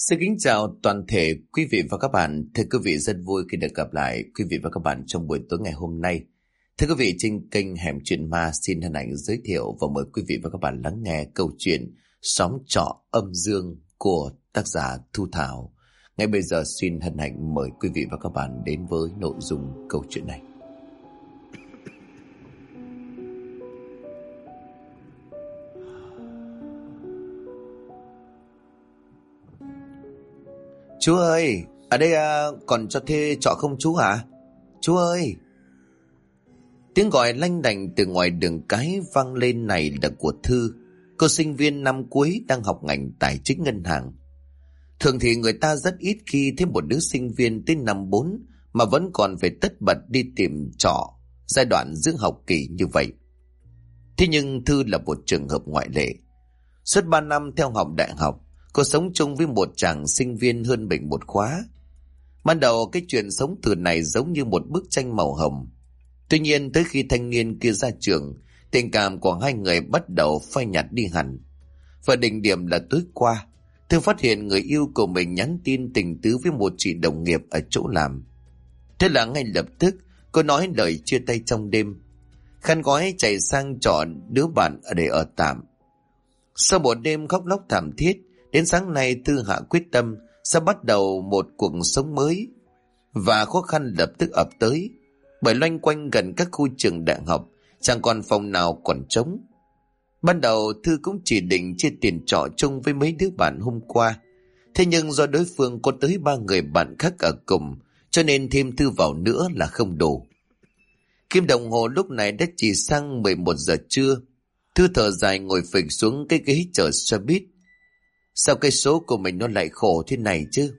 Xin kính chào toàn thể quý vị và các bạn. Thưa quý vị, rất vui khi được gặp lại quý vị và các bạn trong buổi tối ngày hôm nay. Thưa quý vị, trên kênh Hẻm Chuyện Ma xin hân hạnh giới thiệu và mời quý vị và các bạn lắng nghe câu chuyện Xóm Trọ Âm Dương của tác giả Thu Thảo. Ngay bây giờ xin hân hạnh mời quý vị và các bạn đến với nội dung câu chuyện này. Chú ơi, ở đây còn cho thuê trọ không chú hả? Chú ơi! Tiếng gọi lanh đành từ ngoài đường cái vang lên, này là của Thư, cô sinh viên năm cuối đang học ngành tài chính ngân hàng. Thường thì người ta rất ít khi thấy một đứa sinh viên tới năm 4 mà vẫn còn phải tất bật đi tìm trọ giai đoạn giữa học kỳ như vậy. Thế nhưng Thư là một trường hợp ngoại lệ. Suốt 3 năm theo học đại học, cô sống chung với một chàng sinh viên hơn mình một khóa. Ban đầu cái chuyện sống từ này giống như một bức tranh màu hồng. Tuy nhiên tới khi thanh niên kia ra trường, tình cảm của hai người bắt đầu phai nhạt đi hẳn. Và đỉnh điểm là tối qua, Thư phát hiện người yêu của mình nhắn tin tình tứ với một chị đồng nghiệp ở chỗ làm. Thế là ngay lập tức cô nói lời chia tay trong đêm, khăn gói chạy sang trọ đứa bạn để ở tạm. Sau một đêm khóc lóc thảm thiết, đến sáng nay Thư hạ quyết tâm sẽ bắt đầu một cuộc sống mới. Và khó khăn lập tức ập tới, bởi loanh quanh gần các khu trường đại học chẳng còn phòng nào còn trống. Ban đầu Thư cũng chỉ định chia tiền trọ chung với mấy đứa bạn hôm qua. Thế nhưng do đối phương có tới 3 người bạn khác ở cùng, cho nên thêm Thư vào nữa là không đủ. Kim đồng hồ lúc này đã chỉ sang 11 giờ trưa. Thư thở dài ngồi phịch xuống cái ghế chờ xe buýt. Sao cái số của mình nó lại khổ thế này chứ?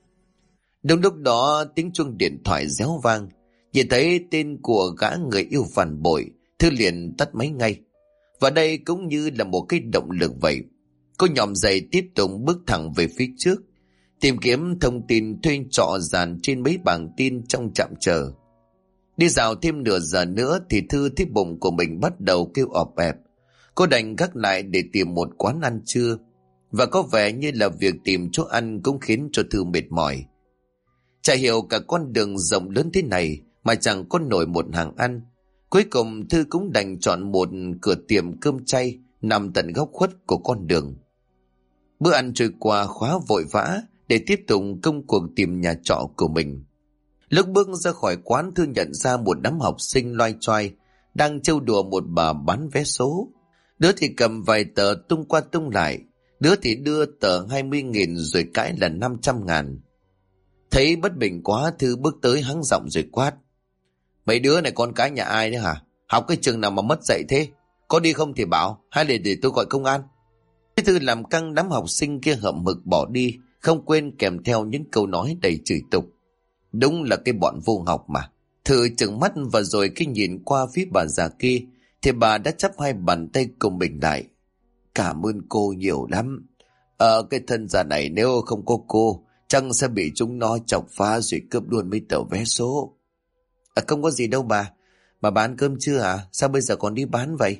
Đúng lúc đó tiếng chuông điện thoại réo vang. Nhìn thấy tên của gã người yêu phản bội, Thư liền tắt máy ngay. Và đây cũng như là một cái động lực vậy. Cô nhòm dậy tiếp tục bước thẳng về phía trước, tìm kiếm thông tin thuê trọ dàn trên mấy bảng tin trong trạm chờ. Đi dạo thêm nửa giờ nữa thì Thư thấy bụng của mình bắt đầu kêu ọp ẹp. Cô đành gác lại để tìm một quán ăn trưa. Và có vẻ như là việc tìm chỗ ăn cũng khiến cho Thư mệt mỏi. Chả hiểu cả con đường rộng lớn thế này mà chẳng có nổi một hàng ăn. Cuối cùng Thư cũng đành chọn một cửa tiệm cơm chay nằm tận góc khuất của con đường. Bữa ăn trôi qua khá vội vã để tiếp tục công cuộc tìm nhà trọ của mình. Lúc bước ra khỏi quán, Thư nhận ra một đám học sinh loai choai đang trêu đùa một bà bán vé số. Đứa thì cầm vài tờ tung qua tung lại, đứa thì đưa tờ 20.000 rồi cãi là 500.000. Thấy bất bình quá, Thư bước tới hắng giọng rồi quát: Mấy đứa này con cái nhà ai đấy hả? Học cái trường nào mà mất dạy thế? Có đi không thì bảo, hay để tôi gọi công an. Thư làm căng đám học sinh kia hậm hực bỏ đi, không quên kèm theo những câu nói đầy chửi tục. Đúng là cái bọn vô học mà. Thư trừng mắt và rồi khi nhìn qua phía bà già kia thì bà đã chắp hai bàn tay cùng mình lại. Cảm ơn cô nhiều lắm. Cái thân già này nếu không có cô chắc sẽ bị chúng nó chọc phá rồi cướp luôn mấy tờ vé số. Không có gì đâu bà. Bà bán cơm chưa hả? Sao bây giờ còn đi bán vậy?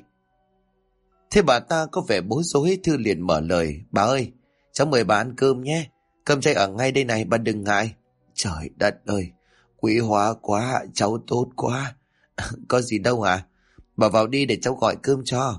Thế bà ta có vẻ bối rối. Thư liền mở lời: Bà ơi, cháu mời bà ăn cơm nhé. Cơm chay ở ngay đây này, bà đừng ngại. Trời đất ơi, quý hóa quá, cháu tốt quá. Có gì đâu hả? Bà vào đi để cháu gọi cơm cho.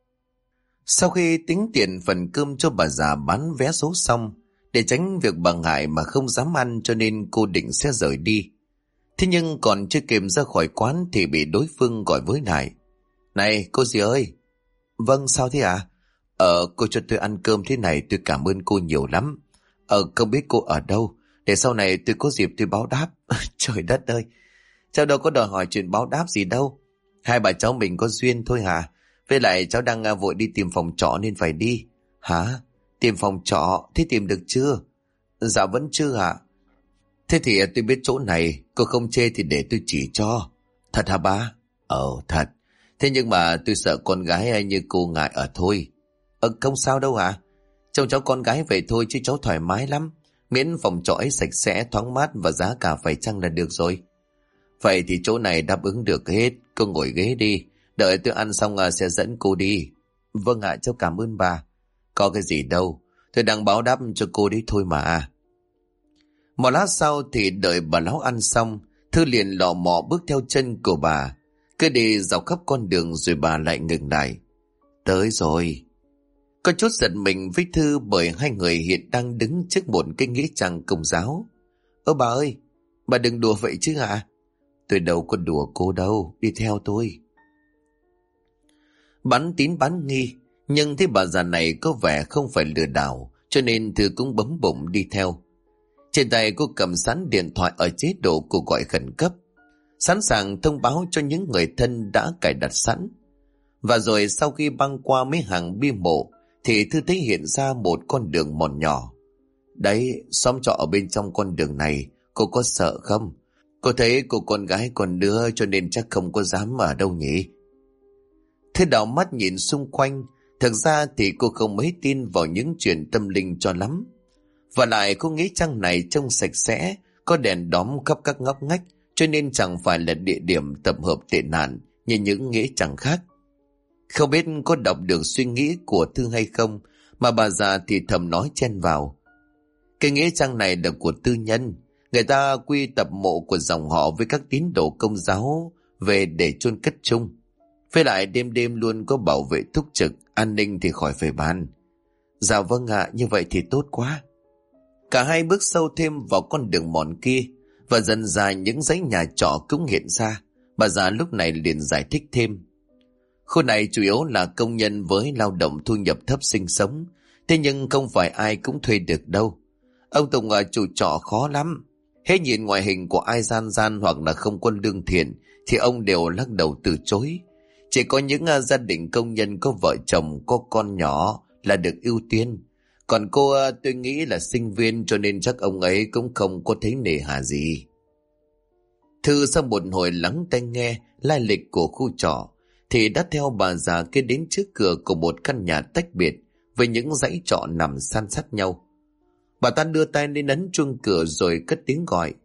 Sau khi tính tiền phần cơm cho bà già bán vé số xong, để tránh việc bà ngại mà không dám ăn, cho nên cô định sẽ rời đi. Thế nhưng còn chưa kịp ra khỏi quán thì bị đối phương gọi với lại: Này cô dì ơi. Vâng, sao thế ạ? Cô cho tôi ăn cơm thế này, tôi cảm ơn cô nhiều lắm. Không biết cô ở đâu, để sau này tôi có dịp tôi báo đáp. Trời đất ơi, cháu đâu có đòi hỏi chuyện báo đáp gì đâu. Hai bà cháu mình có duyên thôi hả? Với lại cháu đang vội đi tìm phòng trọ nên phải đi. Hả? Tìm phòng trọ? Thế tìm được chưa? Dạ vẫn chưa ạ. Thế thì tôi biết chỗ này, cô không chê thì để tôi chỉ cho. Thật hả ba? Thật. Thế nhưng mà tôi sợ con gái như cô ngại ở thôi. Không sao đâu hả? Trông cháu con gái vậy thôi chứ cháu thoải mái lắm. Miễn phòng trọ ấy sạch sẽ, thoáng mát và giá cả phải chăng là được rồi. Vậy thì chỗ này đáp ứng được hết. Cô ngồi ghế đi, đợi tôi ăn xong sẽ dẫn cô đi. Vâng ạ, cháu cảm ơn bà. Có cái gì đâu, Tôi đang báo đáp cho cô đấy thôi mà. Một lát sau thì đợi bà lão ăn xong, Thư liền lọ mọ bước theo chân của bà. Cứ đi dọc khắp con đường rồi bà lại ngừng lại. Tới rồi. Có chút giật mình với Thư bởi hai người hiện đang đứng trước một cái nghĩa trang công giáo. Ơ bà ơi, bà đừng đùa vậy chứ ạ. Tôi đâu có đùa cô đâu, đi theo tôi. Bán tín bán nghi, nhưng thấy bà già này có vẻ không phải lừa đảo, cho nên Thư cũng bấm bụng đi theo. Trên tay cô cầm sẵn điện thoại ở chế độ cuộc gọi khẩn cấp, sẵn sàng thông báo cho những người thân đã cài đặt sẵn. Và rồi sau khi băng qua mấy hàng bia mộ thì Thư thấy hiện ra một con đường mòn nhỏ. Đấy, xóm trọ ở bên trong con đường này, cô có sợ không? Cô thấy cô con gái còn đứa cho nên chắc không có dám ở đâu nhỉ? Thư đảo mắt nhìn xung quanh. Thực ra thì cô không mấy tin vào những chuyện tâm linh cho lắm. Và lại cô nghĩ trang này trông sạch sẽ, có đèn đóm khắp các ngóc ngách, cho nên chẳng phải là địa điểm tập hợp tệ nạn như những nghĩa trang khác. Không biết có đọc được suy nghĩ của Thư hay không, mà bà già thì thầm nói chen vào. Cái nghĩa trang này là của tư nhân, người ta quy tập mộ của dòng họ với các tín đồ công giáo về để chôn cất chung. Với lại đêm đêm luôn có bảo vệ túc trực, an ninh thì khỏi phải bàn. Dạ vâng ạ, như vậy thì tốt quá. Cả hai bước sâu thêm vào con đường mòn kia, và dần dà những dãy nhà trọ cũng hiện ra. Bà già lúc này liền giải thích thêm. Khu này chủ yếu là công nhân với lao động thu nhập thấp sinh sống, thế nhưng không phải ai cũng thuê được đâu. Ông Tùng ở chủ trọ khó lắm. Hết nhìn ngoại hình của ai gian gian hoặc là không có lương thiện thì ông đều lắc đầu từ chối. Chỉ có những gia đình công nhân có vợ chồng, có con nhỏ là được ưu tiên. Còn cô tôi nghĩ là sinh viên cho nên chắc ông ấy cũng không có thấy nề hà gì. Thư sau một hồi lắng tai nghe lai lịch của khu trọ thì đã theo bà già kia đến trước cửa của một căn nhà tách biệt với những dãy trọ nằm san sát nhau. Bà ta đưa tay lên ấn chuông cửa rồi cất tiếng gọi.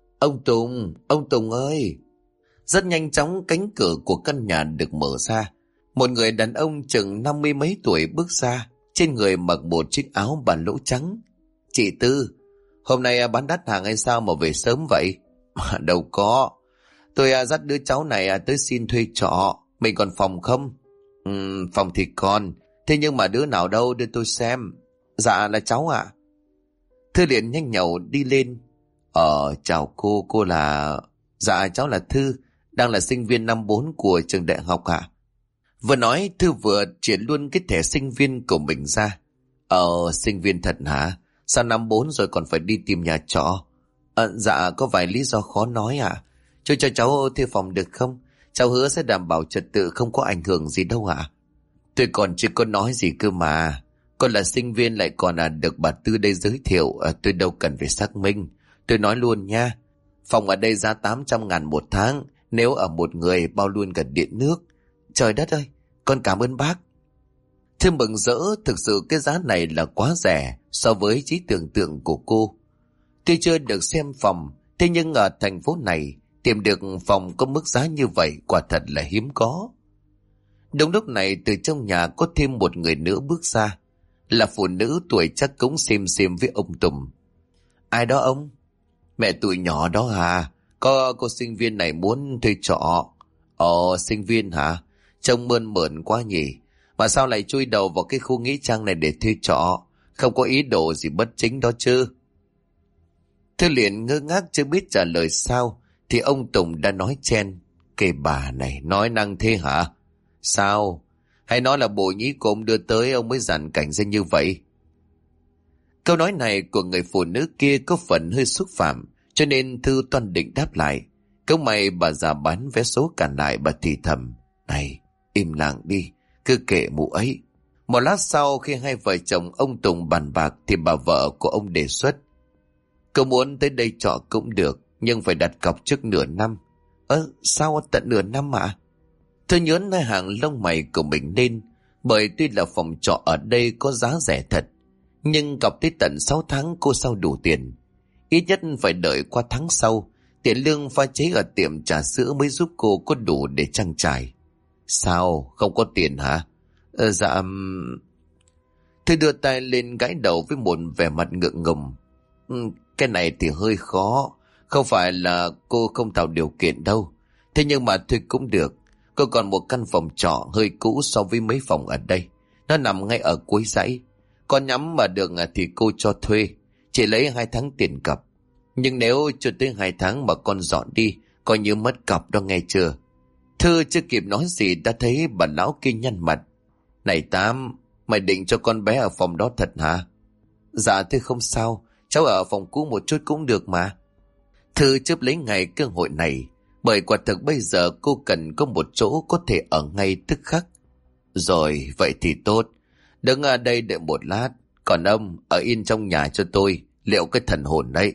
Ông Tùng ơi! Rất nhanh chóng cánh cửa của căn nhà được mở ra. Một người đàn ông chừng 50 mấy tuổi bước ra, trên người mặc một chiếc áo bà lỗ trắng. Chị Tư, hôm nay bán đắt hàng hay sao mà về sớm vậy? Đâu có, tôi dắt đứa cháu này tới xin thuê trọ. Mình còn phòng không? Phòng thì còn, thế nhưng mà đứa nào đâu đưa tôi xem. Dạ là cháu ạ. Thư liền nhanh nhậu đi lên. Chào cô là... Dạ cháu là Thư, đang là sinh viên năm 4 của trường đại học ạ. Vừa nói Thư vừa triển luôn cái thẻ sinh viên của mình ra. Sinh viên thật hả? Sao năm 4 rồi còn phải đi tìm nhà trọ? Dạ có vài lý do khó nói ạ. Cho cháu thuê phòng được không? Cháu hứa sẽ đảm bảo trật tự, không có ảnh hưởng gì đâu ạ. Tôi còn chưa có nói gì cơ mà. Con là sinh viên lại còn được bà Tư đây giới thiệu, tôi đâu cần phải xác minh. Tôi nói luôn nha. Phòng ở đây giá 800.000 một tháng, nếu ở một người bao luôn cả điện nước. Trời đất ơi, con cảm ơn bác. Thư mừng rỡ, thực sự cái giá này là quá rẻ so với trí tưởng tượng của cô. Tuy chưa được xem phòng, thế nhưng ở thành phố này tìm được phòng có mức giá như vậy quả thật là hiếm có. Đúng lúc này từ trong nhà có thêm một người nữa bước ra, là phụ nữ tuổi chắc cũng xem với ông Tùng. Ai đó ông? Mẹ tụi nhỏ đó à? Có cô sinh viên này muốn thuê trọ. Sinh viên hả? Trông mơn mởn quá nhỉ. Mà sao lại chui đầu vào cái khu nghĩa trang này để thuê trọ? Không có ý đồ gì bất chính đó chứ? Thư liền ngơ ngác chưa biết trả lời sao, thì ông Tùng đã nói chen. Cái bà này nói năng thế hả? Sao? Hay nói là bộ nhí của ông đưa tới ông mới dàn cảnh ra như vậy? Câu nói này của người phụ nữ kia có phần hơi xúc phạm, cho nên Thư toan định đáp lại. Câu mày bà già bán vé số cản lại, bà thì thầm. Này, im lặng đi, cứ kệ mụ ấy. Một lát sau khi hai vợ chồng ông Tùng bàn bạc thì bà vợ của ông đề xuất. Cậu muốn tới đây trọ cũng được, nhưng phải đặt cọc trước nửa năm. Sao tận nửa năm ạ? Thư nhớn hai hàng lông mày của mình lên, bởi tuy là phòng trọ ở đây có giá rẻ thật, nhưng cọc tới tận 6 tháng cô sao đủ tiền. Ít nhất phải đợi qua tháng sau, tiền lương pha chế ở tiệm trà sữa mới giúp cô có đủ để trang trải. Sao, không có tiền hả? Dạ... Thư đưa tay lên gãi đầu với một vẻ mặt ngượng ngùng. Cái này thì hơi khó. Không phải là cô không tạo điều kiện đâu. Thế nhưng mà thôi cũng được. Cô còn một căn phòng trọ hơi cũ so với mấy phòng ở đây. Nó nằm ngay ở cuối dãy. Con nhắm mà được thì cô cho thuê. Chỉ lấy 2 tháng tiền cọc. Nhưng nếu chưa tới 2 tháng mà con dọn đi, coi như mất cọc đó, nghe chưa? Thư chưa kịp nói gì đã thấy bà lão kia nhăn mặt. Này Tám, mày định cho con bé ở phòng đó thật hả? Dạ thưa không sao, cháu ở phòng cũ một chút cũng được mà. Thư chớp lấy ngày cơ hội này, bởi quả thực bây giờ cô cần có một chỗ có thể ở ngay tức khắc. Rồi, vậy thì tốt. Đứng ở đây đợi một lát, còn ông ở yên trong nhà cho tôi, liệu cái thần hồn đấy.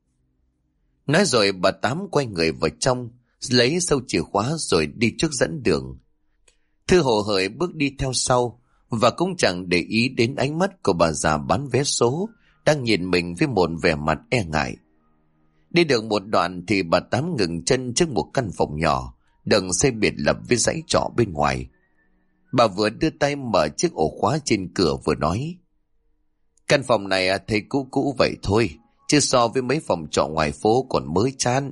Nói rồi bà Tám quay người vào trong, lấy sâu chìa khóa rồi đi trước dẫn đường. Thư hồ hởi bước đi theo sau, và cũng chẳng để ý đến ánh mắt của bà già bán vé số đang nhìn mình với một vẻ mặt e ngại. Đi được một đoạn thì bà Tám ngừng chân trước một căn phòng nhỏ, đừng xây biệt lập với dãy trọ bên ngoài. Bà vừa đưa tay mở chiếc ổ khóa trên cửa vừa nói: Căn phòng này thấy cũ cũ vậy thôi, chứ so với mấy phòng trọ ngoài phố còn mới chán.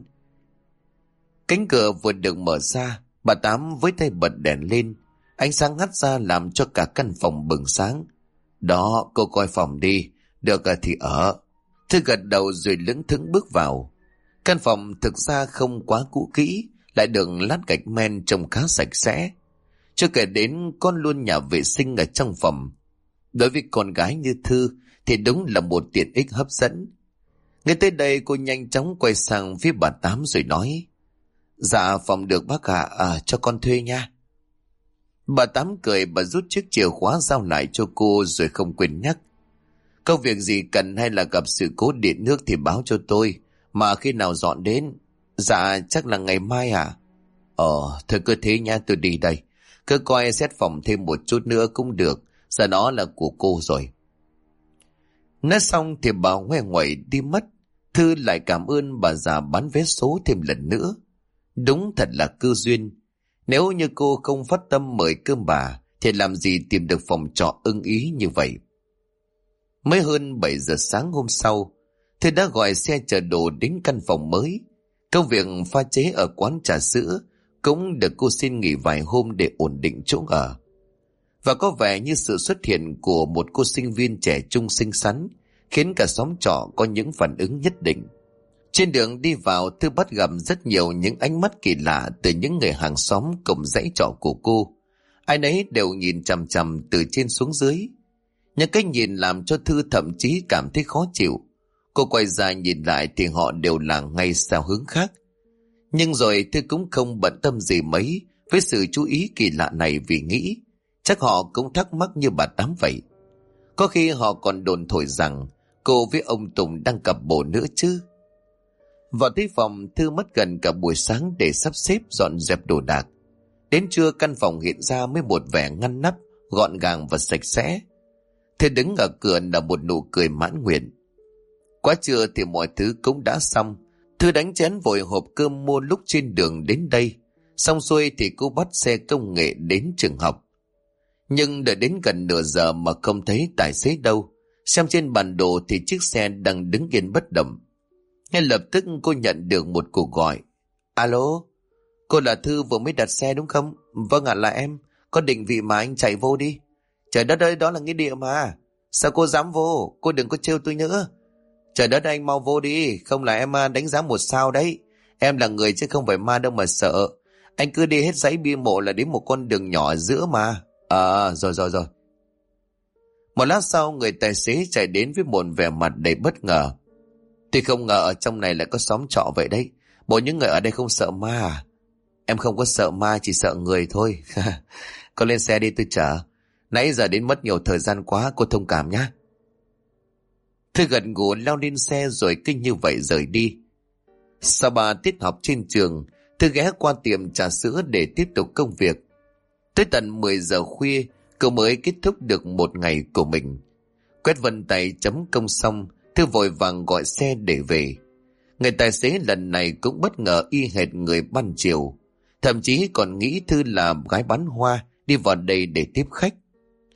Cánh cửa vừa được mở ra, bà Tám với tay bật đèn lên, ánh sáng hắt ra làm cho cả căn phòng bừng sáng. Đó, cô coi phòng đi, được thì ở. Thư gật đầu rồi lững thững bước vào. Căn phòng thực ra không quá cũ kỹ, lại được lát gạch men trông khá sạch sẽ. Chưa kể đến con luôn nhà vệ sinh ở trong phòng. Đối với con gái như Thư thì đúng là một tiện ích hấp dẫn. Ngay tới đây cô nhanh chóng quay sang phía bà Tám rồi nói: Dạ phòng được bác ạ, cho con thuê nha. Bà Tám cười, bà rút chiếc chìa khóa giao lại cho cô rồi không quên nhắc: Có việc gì cần hay là gặp sự cố điện nước thì báo cho tôi, mà khi nào dọn đến? Dạ chắc là ngày mai à? Thôi cứ thế nha, tôi đi đây. Cứ coi xét phòng thêm một chút nữa cũng được, giờ nó là của cô rồi. Nói xong thì bà ngoe nguậy đi mất. Thư lại cảm ơn bà già bán vé số thêm lần nữa. Đúng thật là cơ duyên. Nếu như cô không phát tâm mời cơm bà thì làm gì tìm được phòng trọ ưng ý như vậy. Mới hơn 7 giờ sáng hôm sau, Thư đã gọi xe chở đồ đến căn phòng mới. Công việc pha chế ở quán trà sữa cũng được cô xin nghỉ vài hôm để ổn định chỗ ở. Và có vẻ như sự xuất hiện của một cô sinh viên trẻ trung xinh xắn khiến cả xóm trọ có những phản ứng nhất định. Trên đường đi vào, Thư bắt gặp rất nhiều những ánh mắt kỳ lạ từ những người hàng xóm cùng dãy trọ của cô. Ai nấy đều nhìn chằm chằm từ trên xuống dưới. Những cái nhìn làm cho Thư thậm chí cảm thấy khó chịu. Cô quay ra nhìn lại thì họ đều là ngay sao hướng khác. Nhưng rồi Thư cũng không bận tâm gì mấy với sự chú ý kỳ lạ này, vì nghĩ chắc họ cũng thắc mắc như bà Tám vậy. Có khi họ còn đồn thổi rằng cô với ông Tùng đang cặp bồ nữa chứ. Vào tới phòng, Thư mất gần cả buổi sáng để sắp xếp dọn dẹp đồ đạc. Đến trưa căn phòng hiện ra mới một vẻ ngăn nắp, gọn gàng và sạch sẽ. Thư đứng ở cửa là một nụ cười mãn nguyện. Quá trưa thì mọi thứ cũng đã xong. Thư đánh chén vội hộp cơm mua lúc trên đường đến đây. Xong xuôi thì cô bắt xe công nghệ đến trường học. Nhưng đợi đến gần nửa giờ mà không thấy tài xế đâu. Xem trên bản đồ thì chiếc xe đang đứng yên bất động. Ngay lập tức cô nhận được một cuộc gọi. Alo, cô là Thư vừa mới đặt xe đúng không? Vâng ạ, là em. Có định vị mà anh chạy vô đi. Trời đất ơi, đó là nghĩa địa mà. Sao cô dám vô? Cô đừng có trêu tôi nữa. Trời đất, anh mau vô đi. Không là em đánh giá 1 sao đấy. Em là người chứ không phải ma đâu mà sợ. Anh cứ đi hết dãy bia mộ là đến một con đường nhỏ ở giữa mà. Rồi. Một lát sau, người tài xế chạy đến với một vẻ mặt đầy bất ngờ. Tôi không ngờ ở trong này lại có xóm trọ vậy đấy. Bộ những người ở đây không sợ ma à? Em không có sợ ma, chỉ sợ người thôi. Con lên xe đi, tôi chở. Nãy giờ đến mất nhiều thời gian quá, cô thông cảm nhé. Thư gật gù leo lên xe rồi kinh như vậy rời đi. Sau 3 tiết học trên trường, Thư ghé qua tiệm trà sữa để tiếp tục công việc. Tới tận 10 giờ khuya, cô mới kết thúc được một ngày của mình. Quét vân tay chấm công xong, Thư vội vàng gọi xe để về. Người tài xế lần này cũng bất ngờ y hệt người ban chiều. Thậm chí còn nghĩ Thư là gái bán hoa đi vào đây để tiếp khách.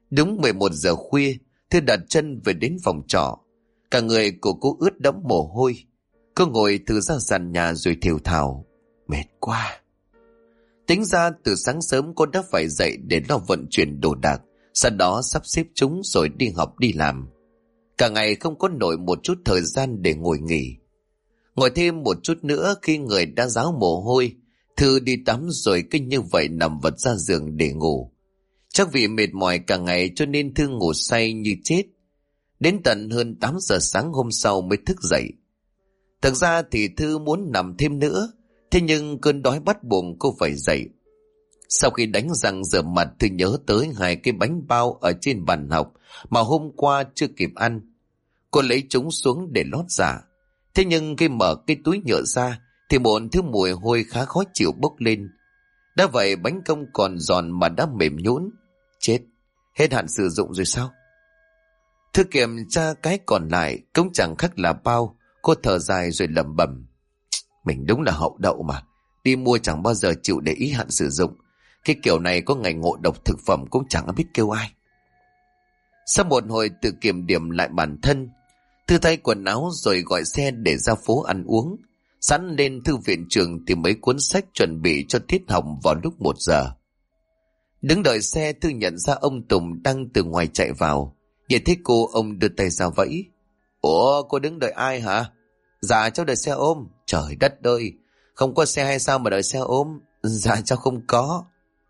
Đúng 11 giờ khuya, Thư đặt chân về đến phòng trọ. Cả người của cô ướt đẫm mồ hôi. Cô ngồi từ ra sàn nhà rồi thều thào: mệt quá. Tính ra từ sáng sớm cô đã phải dậy để lo vận chuyển đồ đạc, sau đó sắp xếp chúng rồi đi học đi làm. Cả ngày không có nổi một chút thời gian để ngồi nghỉ. Ngồi thêm một chút nữa khi người đã ráo mồ hôi, Thư đi tắm rồi cứ như vậy nằm vật ra giường để ngủ. Chắc vì mệt mỏi cả ngày cho nên Thư ngủ say như chết. Đến tận hơn 8 giờ sáng hôm sau mới thức dậy. Thực ra thì Thư muốn nằm thêm nữa, thế nhưng cơn đói bắt buộc cô phải dậy. Sau khi đánh răng rửa mặt, Thư nhớ tới 2 cái bánh bao ở trên bàn học mà hôm qua chưa kịp ăn. Cô lấy chúng xuống để lót dạ. Thế nhưng khi mở cái túi nhựa ra thì một thứ mùi hôi khá khó chịu bốc lên. Đã vậy bánh không còn giòn mà đã mềm nhũn. Chết, hết hạn sử dụng rồi sao? Thư kiểm tra cái còn lại cũng chẳng khác là bao. Cô thở dài rồi lẩm bẩm: mình đúng là hậu đậu mà. Đi mua chẳng bao giờ chịu để ý hạn sử dụng. Cái kiểu này có ngày ngộ độc thực phẩm cũng chẳng biết kêu ai. Sau một hồi tự kiểm điểm lại bản thân, Thư thay quần áo rồi gọi xe để ra phố ăn uống. Sẵn lên thư viện trường tìm mấy cuốn sách chuẩn bị cho tiết học vào lúc 1 giờ. Đứng đợi xe, Thư nhận ra ông Tùng đang từ ngoài chạy vào. Nhìn thấy cô, ông đưa tay ra vẫy: ủa, cô đứng đợi ai hả? Dạ cháu đợi xe ôm. Trời đất ơi, không có xe hay sao mà đợi xe ôm? Dạ cháu không có.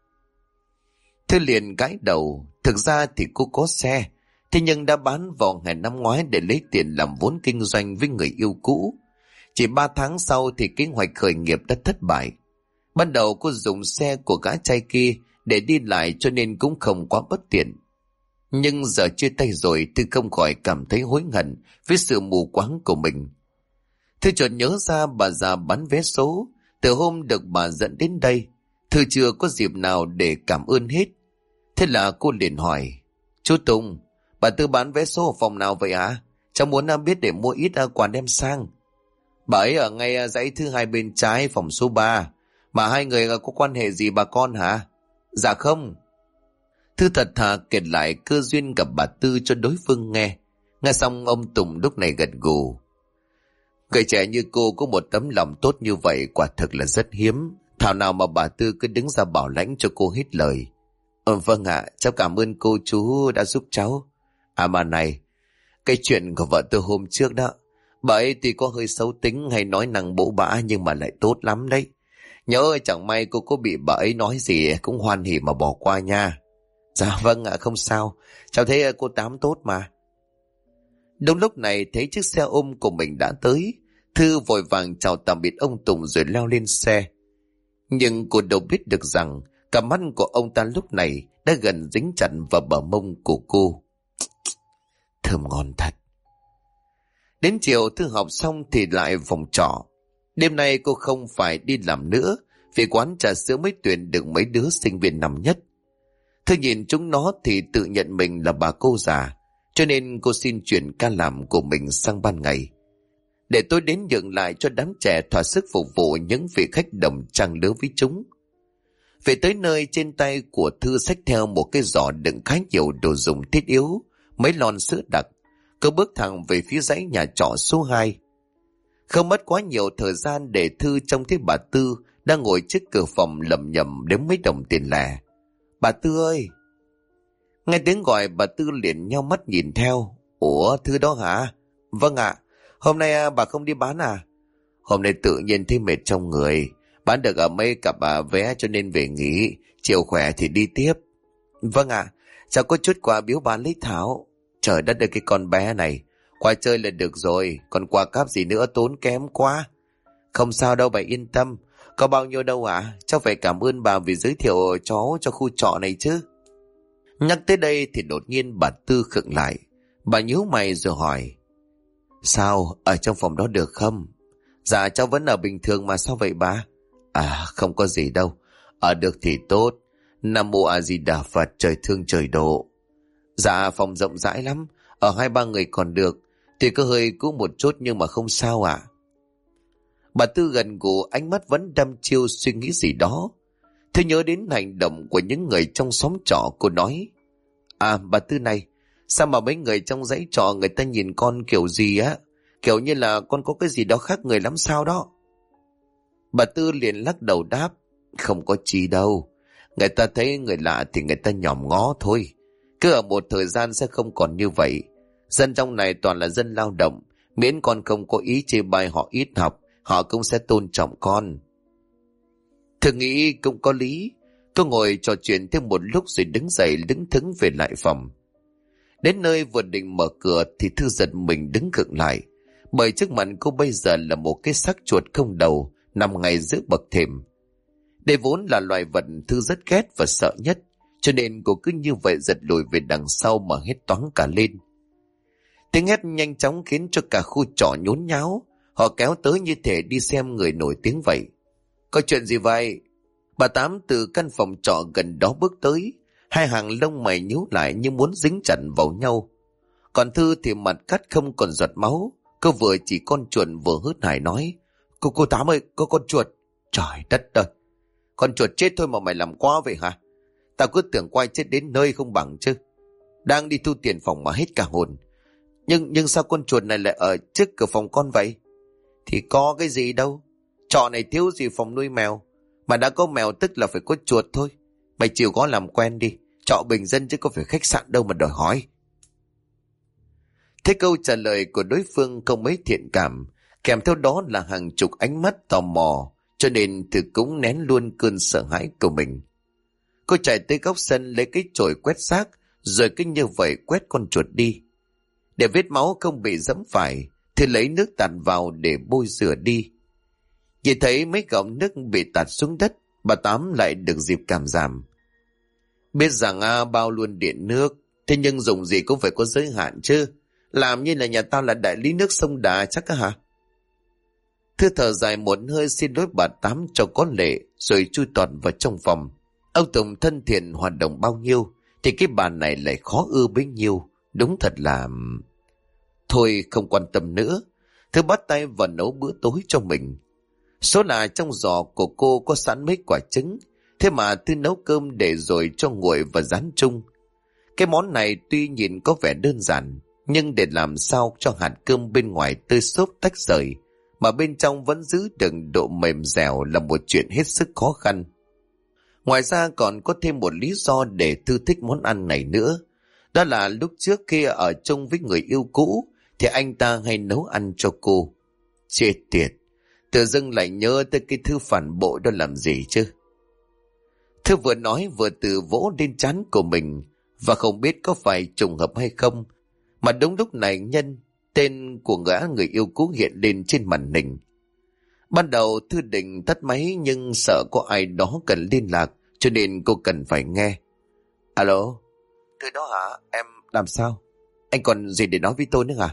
Thư liền gãi đầu. Thực ra thì cô có xe, thế nhưng đã bán vào hè năm ngoái để lấy tiền làm vốn kinh doanh với người yêu cũ. Chỉ 3 tháng sau thì kế hoạch khởi nghiệp đã thất bại. Ban đầu cô dùng xe của gã trai kia để đi lại cho nên cũng không quá bất tiện. Nhưng giờ chia tay rồi, Thư không khỏi cảm thấy hối hận với sự mù quáng của mình. Thư chợt nhớ ra bà già bán vé số. Từ hôm được bà dẫn đến đây, Thư chưa có dịp nào để cảm ơn hết. Thế là cô liền hỏi: chú Tùng, bà Tư bán vé số ở phòng nào vậy ạ? Cháu muốn biết để mua ít quà đem sang. Bà ấy ở ngay dãy thứ 2 bên trái, phòng số 3. Mà hai người có quan hệ gì bà con hả? Dạ không. Thư thật thà kể lại cơ duyên gặp bà Tư cho đối phương nghe. Nghe xong ông Tùng lúc này gật gù: người trẻ như cô có một tấm lòng tốt như vậy quả thực là rất hiếm. Thảo nào mà bà Tư cứ đứng ra bảo lãnh cho cô hết lời. Vâng ạ, cháu cảm ơn cô chú đã giúp cháu. À mà này, cái chuyện của vợ tôi hôm trước đó, bà ấy tuy có hơi xấu tính hay nói năng bỗ bã nhưng mà lại tốt lắm đấy. Nhớ chẳng may cô có bị bà ấy nói gì cũng hoan hỉ mà bỏ qua nha. Dạ vâng ạ, không sao. Cháu thấy cô Tám tốt mà. Đúng lúc này thấy chiếc xe ôm của mình đã tới. Thư vội vàng chào tạm biệt ông Tùng rồi leo lên xe. Nhưng cô đâu biết được rằng cả mắt của ông ta lúc này đã gần dính chặt vào bờ mông của cô. Thơm ngon thật. Đến chiều Thư học xong thì lại phòng trọ. Đêm nay cô không phải đi làm nữa vì quán trà sữa mới tuyển được mấy đứa sinh viên năm nhất. Thư nhìn chúng nó thì tự nhận mình là bà cô già, cho nên cô xin chuyển ca làm của mình sang ban ngày, để tôi đến nhượng lại cho đám trẻ thỏa sức phục vụ những vị khách đồng trang lứa với chúng. Về tới nơi, trên tay của Thư xách theo một cái giỏ đựng khá nhiều đồ dùng thiết yếu, mấy lon sữa đặc. Cô bước thẳng về phía dãy nhà trọ số 2. Không mất quá nhiều thời gian để Thư trông thấy bà Tư đang ngồi trước cửa phòng lẩm nhẩm đếm mấy đồng tiền lẻ. Bà Tư ơi! Nghe tiếng gọi, bà Tư liền nheo mắt nhìn theo. Ủa, Thư đó hả? Vâng ạ. Hôm nay bà không đi bán à? Hôm nay tự nhiên thấy mệt trong người. Bán được ở mấy cặp vé cho nên về nghỉ. Chiều khỏe thì đi tiếp. Vâng ạ. Cháu có chút quà biếu bán lấy Thảo. Trời đất ơi, cái con bé này. Qua chơi là được rồi. Còn quà cáp gì nữa tốn kém quá. Không sao đâu, bà yên tâm. Có bao nhiêu đâu ạ? Cháu phải cảm ơn bà vì giới thiệu cháu cho khu trọ này chứ. Nhắc tới đây thì đột nhiên bà Tư khựng lại. Bà nhíu mày rồi hỏi: sao, ở trong phòng đó được không? Dạ cháu vẫn ở bình thường mà, sao vậy bà? À, không có gì đâu. Ở được thì tốt. Nam Mô A Di Đà Phật, trời thương trời độ. Dạ phòng rộng rãi lắm. Ở 2-3 người còn được. Thì có hơi cũ một chút nhưng mà không sao ạ. Bà Tư gần gù, ánh mắt vẫn đăm chiêu suy nghĩ gì đó. Tôi nhớ đến hành động của những người trong xóm trọ, cô nói: À bà Tư này, sao mà mấy người trong dãy trọ người ta nhìn con kiểu gì á? Kiểu như là con có cái gì đó khác người lắm sao đó. Bà Tư liền lắc đầu đáp, không có chi đâu. Người ta thấy người lạ thì người ta nhòm ngó thôi. Cứ ở một thời gian sẽ không còn như vậy. Dân trong này toàn là dân lao động. Miễn con không có ý chê bai họ ít học, họ cũng sẽ tôn trọng con. Thư nghĩ cũng có lý. Cô ngồi trò chuyện thêm một lúc rồi đứng dậy lững thững về lại phòng. Đến nơi vừa định mở cửa thì Thư giật mình đứng khựng lại. Bởi trước mặt cô bây giờ là một cái xác chuột không đầu nằm ngay giữa bậc thềm. Đây vốn là loài vật Thư rất ghét và sợ nhất, cho nên cô cứ như vậy giật lùi về đằng sau mà hét toáng cả lên. Tiếng hét nhanh chóng khiến cho cả khu trọ nhốn nháo. Họ kéo tới như thể đi xem người nổi tiếng vậy. Có chuyện gì vậy? Bà Tám từ căn phòng trọ gần đó bước tới. Hai hàng lông mày nhíu lại như muốn dính chặt vào nhau. Còn Thư thì mặt cắt không còn giọt máu. Cô vừa chỉ con chuột vừa hớt hải nói, cô Tám ơi, có con chuột. Trời đất ơi, con chuột chết thôi mà mày làm quá vậy hả? Tao cứ tưởng quay chết đến nơi không bằng chứ. Đang đi thu tiền phòng mà hết cả hồn. Nhưng sao con chuột này lại ở trước cửa phòng con vậy? Thì có cái gì đâu. Trọ này thiếu gì phòng nuôi mèo. Mà đã có mèo tức là phải có chuột thôi. Mày chịu có làm quen đi. Trọ bình dân chứ có phải khách sạn đâu mà đòi hỏi. Thế câu trả lời của đối phương không mấy thiện cảm, kèm theo đó là hàng chục ánh mắt tò mò, cho nên Thư cũng nén luôn cơn sợ hãi của mình. Cô chạy tới góc sân lấy cái chổi quét xác, rồi cứ như vậy quét con chuột đi. Để vết máu không bị dẫm phải, Thư lấy nước tạt vào để bôi rửa đi. Nhìn thấy mấy gọng nước bị tạt xuống đất, bà Tám lại được dịp cảm giảm. Biết rằng bao luôn điện nước, thế nhưng dùng gì cũng phải có giới hạn chứ. Làm như là nhà tao là đại lý nước sông Đà chắc á hả? Thư thở dài một hơi xin lỗi bà Tám cho có lệ, rồi chui tọt vào trong phòng. Ông Tùng thân thiện hoạt động bao nhiêu thì cái bà này lại khó ưa bấy nhiêu. Đúng thật là... Thôi không quan tâm nữa. Thư bắt tay vào nấu bữa tối cho mình. Số là trong giò của cô có sẵn mấy quả trứng, thế mà Thư nấu cơm để rồi cho nguội và rán chung. Cái món này tuy nhìn có vẻ đơn giản, nhưng để làm sao cho hạt cơm bên ngoài tơi xốp tách rời mà bên trong vẫn giữ được độ mềm dẻo là một chuyện hết sức khó khăn. Ngoài ra còn có thêm một lý do để Thư thích món ăn này nữa. Đó là lúc trước khi ở chung với người yêu cũ thì anh ta hay nấu ăn cho cô. Chết tiệt, tự dưng lại nhớ tới cái Thư phản bội đó làm gì chứ. Thư vừa nói vừa tự vỗ lên trán của mình, và không biết có phải trùng hợp hay không mà đúng lúc này tên của người yêu cũ hiện lên trên màn hình. Ban đầu Thư định tắt máy nhưng sợ có ai đó cần liên lạc, cho nên cô cần phải nghe. Alo, Thư đó hả? Em làm sao? Anh còn gì để nói với tôi nữa hả?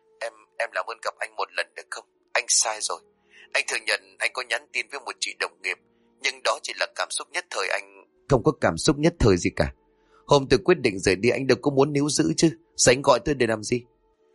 Em làm ơn gặp anh một lần được không? Anh sai rồi. Anh thừa nhận anh có nhắn tin với một chị đồng nghiệp, nhưng đó chỉ là cảm xúc nhất thời. Anh không có cảm xúc nhất thời gì cả. Hôm tôi quyết định rời đi anh đâu có muốn níu giữ chứ. Sao anh gọi tôi để làm gì?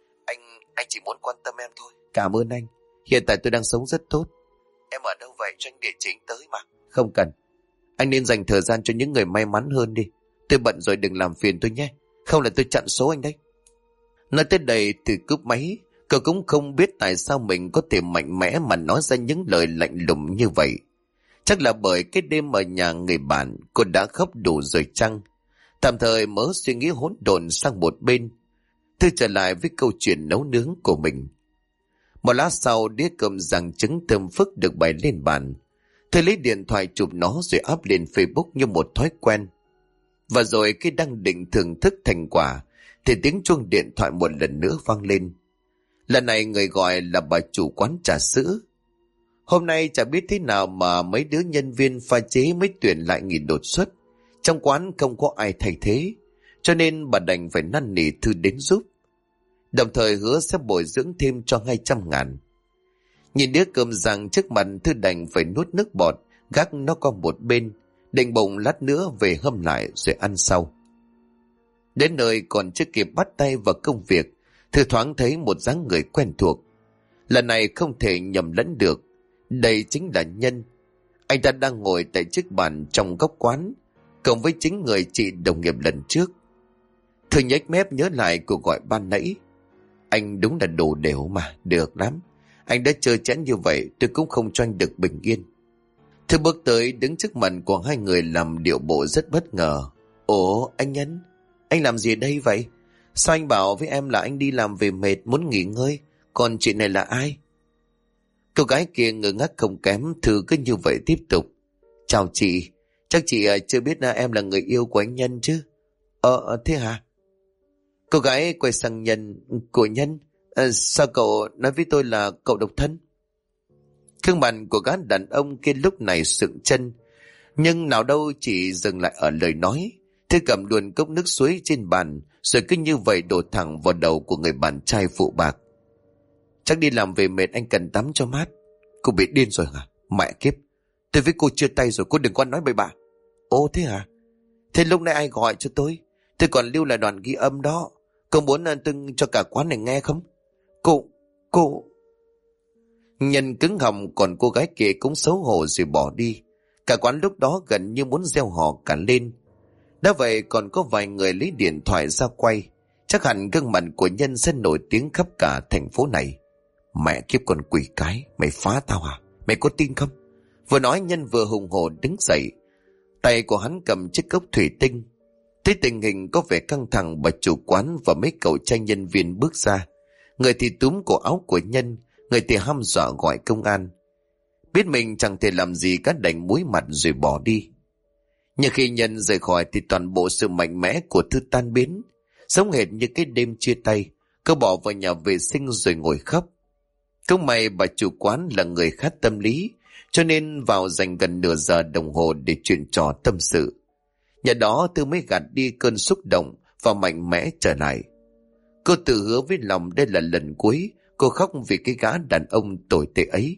Anh chỉ muốn quan tâm em thôi. Cảm ơn anh. Hiện tại tôi đang sống rất tốt. Em ở đâu vậy? Cho anh địa chỉ tới mà. Không cần. Anh nên dành thời gian cho những người may mắn hơn đi. Tôi bận rồi, đừng làm phiền tôi nhé. Không là tôi chặn số anh đấy. Nói tới đây thì cúp máy. Cậu cũng không biết tại sao mình có thể mạnh mẽ mà nói ra những lời lạnh lùng như vậy. Chắc là bởi cái đêm ở nhà người bạn cô đã khóc đủ rồi chăng. Tạm thời mớ suy nghĩ hỗn độn sang một bên, Thư trở lại với câu chuyện nấu nướng của mình. Một lát sau, đĩa cơm rang trứng thơm phức được bày lên bàn. Thư lấy điện thoại chụp nó rồi up lên Facebook như một thói quen. Và rồi khi đang định thưởng thức thành quả thì tiếng chuông điện thoại một lần nữa vang lên. Lần này người gọi là bà chủ quán trà sữa. Hôm nay chả biết thế nào mà mấy đứa nhân viên pha chế mới tuyển lại nghỉ đột xuất. Trong quán không có ai thay thế, cho nên bà đành phải năn nỉ Thư đến giúp. Đồng thời hứa sẽ bồi dưỡng thêm cho 200.000. Nhìn đĩa cơm rang trước mặt, Thư đành phải nuốt nước bọt, gác nó qua một bên, định bụng lát nữa về hâm lại rồi ăn sau. Đến nơi còn chưa kịp bắt tay vào công việc, Thư thoáng thấy một dáng người quen thuộc. Lần này không thể nhầm lẫn được, đây chính là Nhân. Anh ta đang ngồi tại chiếc bàn trong góc quán, cộng với chính người chị đồng nghiệp lần trước. Thư nhếch mép nhớ lại cuộc gọi ban nãy. Anh đúng là đồ đều mà, được lắm. Anh đã trơ chẽn như vậy, tôi cũng không cho anh được bình yên. Thư bước tới đứng trước mặt của hai người làm điệu bộ rất bất ngờ. Ủa anh Nhân, anh làm gì ở đây vậy? Sao anh bảo với em là anh đi làm về mệt muốn nghỉ ngơi, còn chị này là ai? Cô gái kia ngơ ngác không kém. Thư cứ như vậy tiếp tục. Chào chị, chắc chị chưa biết là em là người yêu của anh Nhân chứ? Thế hả? Cô gái quay sang Nhân. Của Nhân, sao cậu nói với tôi là cậu độc thân? Gương mặt của gã đàn ông kia lúc này sượng chân, nhưng nào đâu chỉ dừng lại ở lời nói. Thư cầm đuôn cốc nước suối trên bàn, rồi cứ như vậy đổ thẳng vào đầu của người bạn trai phụ bạc. Chắc đi làm về mệt anh cần tắm cho mát. Cô bị điên rồi hả? Mẹ kiếp, tôi với cô chia tay rồi, cô đừng có nói bậy bạ. Ồ thế hả? Thế lúc nãy ai gọi cho tôi còn lưu lại đoạn ghi âm đó. Cô muốn tưng cho cả quán này nghe không? Cô... Nhân cứng họng, còn cô gái kia cũng xấu hổ rồi bỏ đi. Cả quán lúc đó gần như muốn reo hò cả lên. Đã vậy còn có vài người lấy điện thoại ra quay. Chắc hẳn gương mặt của Nhân sẽ nổi tiếng khắp cả thành phố này. Mẹ kiếp con quỷ cái, mày phá tao à? Mày có tin không? Vừa nói Nhân vừa hùng hổ đứng dậy. Tay của hắn cầm chiếc cốc thủy tinh. Thấy tình hình có vẻ căng thẳng, bà chủ quán và mấy cậu trai nhân viên bước ra. Người thì túm cổ áo của Nhân, người thì hăm dọa gọi công an. Biết mình chẳng thể làm gì cả đành muối mặt rồi bỏ đi. Nhưng khi Nhân rời khỏi thì toàn bộ sự mạnh mẽ của Thư tan biến. Giống hệt như cái đêm chia tay, cô bỏ vào nhà vệ sinh rồi ngồi khóc. Cũng may bà chủ quán là người khá tâm lý, cho nên vào dành gần nửa giờ đồng hồ để chuyện trò tâm sự. Nhờ đó Thư mới gạt đi cơn xúc động và mạnh mẽ trở lại. Cô tự hứa với lòng đây là lần cuối cô khóc vì cái gã đàn ông tồi tệ ấy.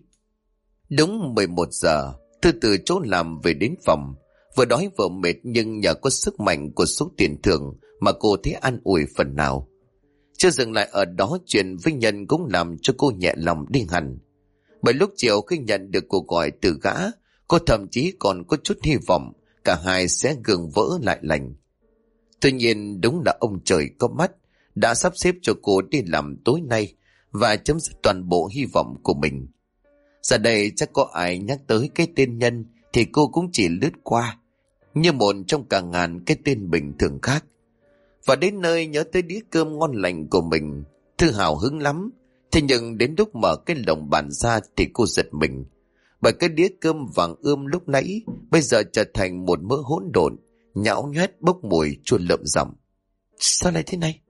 Đúng 11 giờ, Thư từ chỗ làm về đến phòng. Vừa đói vừa mệt nhưng nhờ có sức mạnh của số tiền thưởng mà cô thấy an ủi phần nào. Chưa dừng lại ở đó, chuyện với Nhân cũng làm cho cô nhẹ lòng đi hẳn. Bởi lúc chiều khi nhận được cuộc gọi từ gã, cô thậm chí còn có chút hy vọng cả hai sẽ gượng vỡ lại lành. Tuy nhiên đúng là ông trời có mắt, đã sắp xếp cho cô đi làm tối nay và chấm dứt toàn bộ hy vọng của mình. Giờ đây chắc có ai nhắc tới cái tên Nhân thì cô cũng chỉ lướt qua, như một trong cả ngàn cái tên bình thường khác. Và đến nơi nhớ tới đĩa cơm ngon lành của mình, Thư hào hứng lắm. Thế nhưng đến lúc mở cái lồng bàn ra thì cô giật mình. Bởi cái đĩa cơm vàng ươm lúc nãy bây giờ trở thành một mớ hỗn độn, nhão nhoét bốc mùi chua lợm giọng. Sao lại thế này?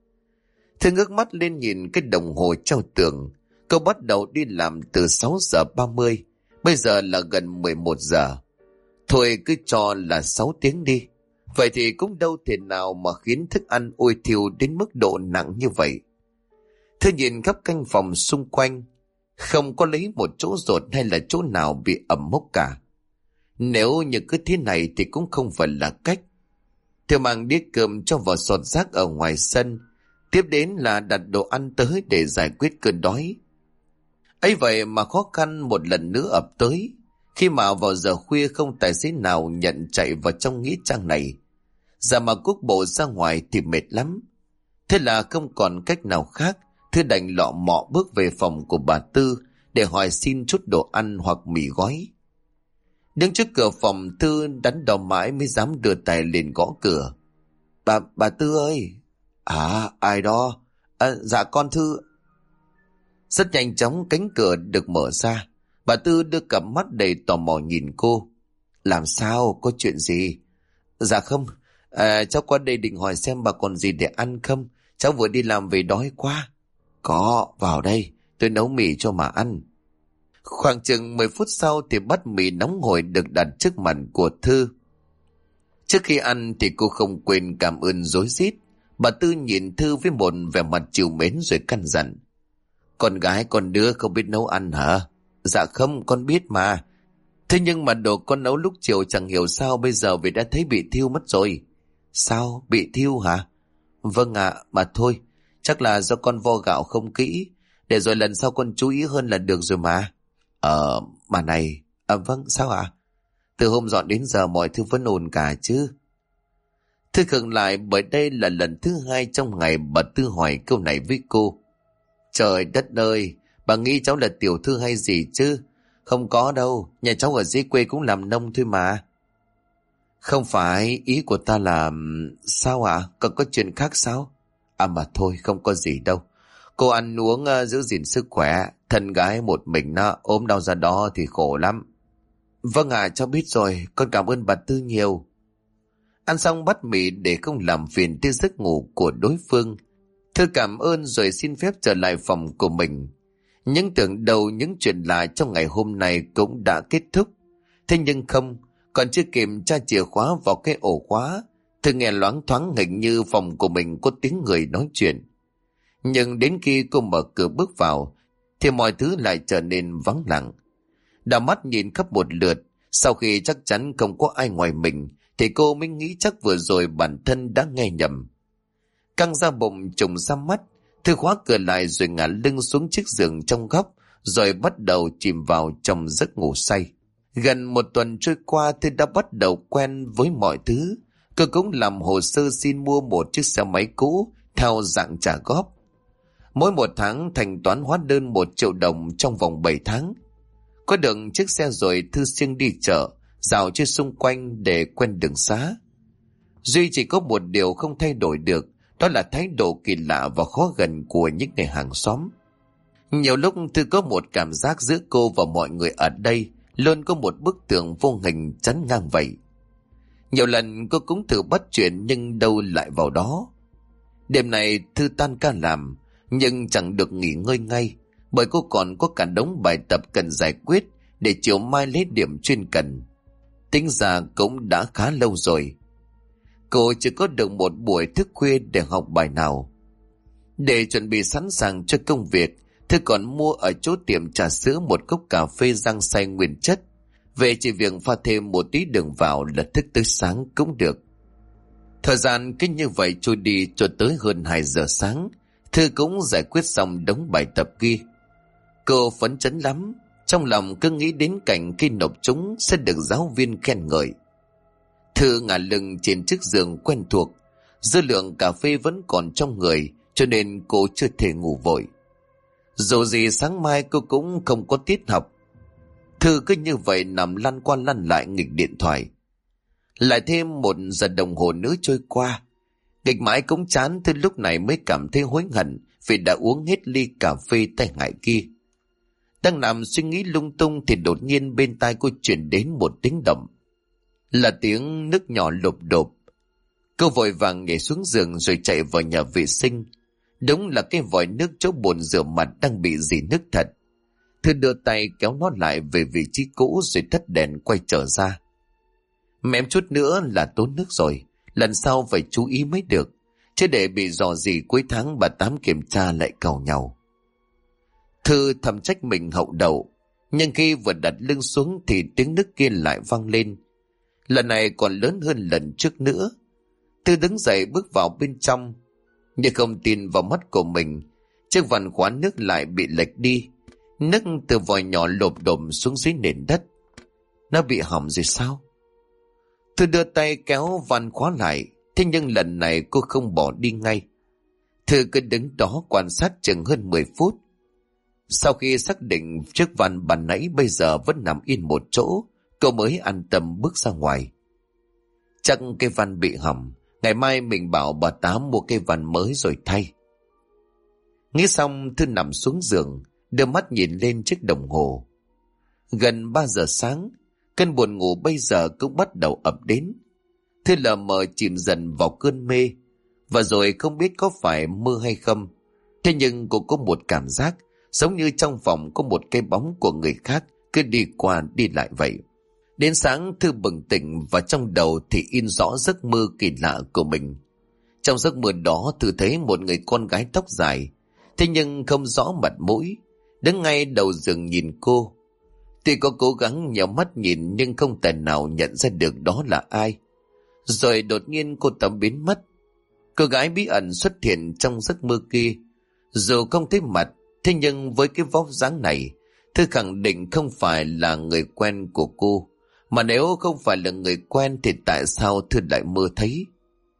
Thư ngước mắt lên nhìn cái đồng hồ treo tường. Cô bắt đầu đi làm từ 6 giờ 30, bây giờ là gần 11 giờ. Thôi cứ cho là 6 tiếng đi. Vậy thì cũng đâu thể nào mà khiến thức ăn ôi thiêu đến mức độ nặng như vậy. Thư nhìn khắp căn phòng xung quanh, không có lấy một chỗ rột hay là chỗ nào bị ẩm mốc cả. Nếu như cứ thế này thì cũng không phải là cách. Thư mang đĩa cơm cho vào sọt rác ở ngoài sân. Tiếp đến là đặt đồ ăn tới để giải quyết cơn đói. Ấy vậy mà khó khăn một lần nữa ập tới, khi mà vào giờ khuya không tài xế nào nhận chạy vào trong nghĩa trang này. Giờ mà cuốc bộ ra ngoài thì mệt lắm. Thế là không còn cách nào khác, Thư đành lọ mọ bước về phòng của bà Tư để hỏi xin chút đồ ăn hoặc mì gói. Đứng trước cửa phòng, Thư đắn đo mãi mới dám đưa tay lên gõ cửa. Bà Tư ơi. À, ai đó? Dạ con Thư. Rất nhanh chóng cánh cửa được mở ra. Bà Tư đưa cặp mắt đầy tò mò nhìn cô. Làm sao? Có chuyện gì? Dạ không, cháu qua đây định hỏi xem bà còn gì để ăn không? Cháu vừa đi làm về đói quá. Có, vào đây, tôi nấu mì cho mà ăn. Khoảng chừng 10 phút sau thì bát mì nóng hổi được đặt trước mặt của Thư. Trước khi ăn thì cô không quên cảm ơn rối rít. Bà Tư nhìn Thư với một vẻ mặt trìu mến rồi căn dặn. Con gái con đứa không biết nấu ăn hả? Dạ không, con biết mà. Thế nhưng mà đồ con nấu lúc chiều chẳng hiểu sao bây giờ vì đã thấy bị thiêu mất rồi. Sao? Bị thiêu hả? Vâng ạ, mà thôi, chắc là do con vo gạo không kỹ. Để rồi lần sau con chú ý hơn là được rồi mà. Mà này, vâng, sao ạ? Từ hôm dọn đến giờ mọi thứ vẫn ổn cả chứ? Thư khựng lại bởi đây là lần thứ hai trong ngày bà Tư hỏi câu này với cô. Trời đất ơi, bà nghĩ cháu là tiểu thư hay gì chứ? Không có đâu, nhà cháu ở dưới quê cũng làm nông thôi mà. Không phải, ý của ta là... Sao ạ? Còn có chuyện khác sao? À mà thôi, không có gì đâu. Cô ăn uống giữ gìn sức khỏe, thân gái một mình ốm đau ra đó thì khổ lắm. Vâng ạ, cháu biết rồi, con cảm ơn bà Tư nhiều. Ăn xong bát mì để không làm phiền tới giấc ngủ của đối phương, Thư cảm ơn rồi xin phép trở lại phòng của mình. Nhưng tưởng đầu những chuyện lạ trong ngày hôm nay cũng đã kết thúc. Thế nhưng không, còn chưa kịp tra chìa khóa vào cái ổ khóa, Thư nghe loáng thoáng hình như phòng của mình có tiếng người nói chuyện. Nhưng đến khi cô mở cửa bước vào, thì mọi thứ lại trở nên vắng lặng. Đảo mắt nhìn khắp một lượt, sau khi chắc chắn không có ai ngoài mình, thì cô mới nghĩ chắc vừa rồi bản thân đã nghe nhầm. Căng ra bụng trùng ra mắt, Thư khóa cửa lại rồi ngả lưng xuống chiếc giường trong góc, rồi bắt đầu chìm vào trong giấc ngủ say. Gần một tuần trôi qua, Thư đã bắt đầu quen với mọi thứ. Cô cũng làm hồ sơ xin mua một chiếc xe máy cũ theo dạng trả góp. Mỗi một tháng thanh toán hóa đơn 1 triệu đồng trong vòng 7 tháng. Có được chiếc xe rồi, Thư siêng đi chợ, dạo chơi xung quanh để quen đường xá. Duy chỉ có một điều không thay đổi được, đó là thái độ kỳ lạ và khó gần của những người hàng xóm. Nhiều lúc Thư có một cảm giác giữa cô và mọi người ở đây luôn có một bức tường vô hình chắn ngang vậy. Nhiều lần cô cũng thử bắt chuyện nhưng đâu lại vào đó. Đêm này Thư tan ca làm, nhưng chẳng được nghỉ ngơi ngay, bởi cô còn có cả đống bài tập cần giải quyết để chiều mai lấy điểm chuyên cần. Tính ra cũng đã khá lâu rồi. Cô chỉ có được một buổi thức khuya để học bài nào. Để chuẩn bị sẵn sàng cho công việc, Thư còn mua ở chỗ tiệm trà sữa một cốc cà phê rang xay nguyên chất. Về chỉ việc pha thêm một tí đường vào là thức tới sáng cũng được. Thời gian cứ như vậy trôi đi cho tới hơn 2 giờ sáng, Thư cũng giải quyết xong đống bài tập kia. Cô phấn chấn lắm, trong lòng cứ nghĩ đến cảnh khi nộp chúng sẽ được giáo viên khen ngợi. Thư ngả lưng trên chiếc giường quen thuộc, dư lượng cà phê vẫn còn trong người, cho nên cô chưa thể ngủ vội. Dù gì sáng mai cô cũng không có tiết học. Thư cứ như vậy nằm lăn qua lăn lại nghịch điện thoại. Lại thêm 1 giờ đồng hồ nữa trôi qua. Nghịch mãi cũng chán, Thư lúc này mới cảm thấy hối hận vì đã uống hết ly cà phê tai hại kia. Đang nằm suy nghĩ lung tung thì đột nhiên bên tai cô chuyển đến một tiếng động. Là tiếng nước nhỏ lộp đột. Cô vội vàng nhảy xuống giường rồi chạy vào nhà vệ sinh. Đúng là cái vòi nước chỗ bồn rửa mặt đang bị rỉ nước thật. Thư đưa tay kéo nó lại về vị trí cũ rồi tắt đèn quay trở ra. Mém chút nữa là tốn nước rồi, lần sau phải chú ý mới được, chứ để bị dò dỉ cuối tháng bà Tám kiểm tra lại càu nhau. Thư thầm trách mình hậu đậu, nhưng khi vừa đặt lưng xuống thì tiếng nước kia lại vang lên. Lần này còn lớn hơn lần trước nữa. Thư đứng dậy bước vào bên trong, nhưng không tin vào mắt của mình. Chiếc vằn khóa nước lại bị lệch đi, nước từ vòi nhỏ lộp đổm xuống dưới nền đất. Nó bị hỏng rồi sao? Thư đưa tay kéo van khóa lại, thế nhưng lần này cô không bỏ đi ngay. Thư cứ đứng đó quan sát chừng hơn 10 phút. Sau khi xác định chiếc van ban nãy bây giờ vẫn nằm yên một chỗ, cô mới an tâm bước ra ngoài. Chắc cái van bị hỏng, ngày mai mình bảo bà Tám mua cái van mới rồi thay. Nghĩ xong, Thư nằm xuống giường, đưa mắt nhìn lên chiếc đồng hồ. Gần 3 giờ sáng, cơn buồn ngủ bây giờ cũng bắt đầu ập đến. Thư lờ mờ chìm dần vào cơn mê, và rồi không biết có phải mơ hay không. Thế nhưng cô có một cảm giác giống như trong phòng có một cái bóng của người khác cứ đi qua đi lại vậy. Đến sáng Thư bừng tỉnh và trong đầu thì in rõ giấc mơ kỳ lạ của mình. Trong giấc mơ đó Thư thấy một người con gái tóc dài, thế nhưng không rõ mặt mũi, đứng ngay đầu giường nhìn cô. Tuy có cố gắng nhắm mắt nhìn nhưng không thể nào nhận ra được đó là ai. Rồi đột nhiên cô ta biến mất. Cô gái bí ẩn xuất hiện trong giấc mơ kia. Dù không thấy mặt, thế nhưng với cái vóc dáng này, Thư khẳng định không phải là người quen của cô. Mà nếu không phải là người quen thì tại sao Thư lại mơ thấy?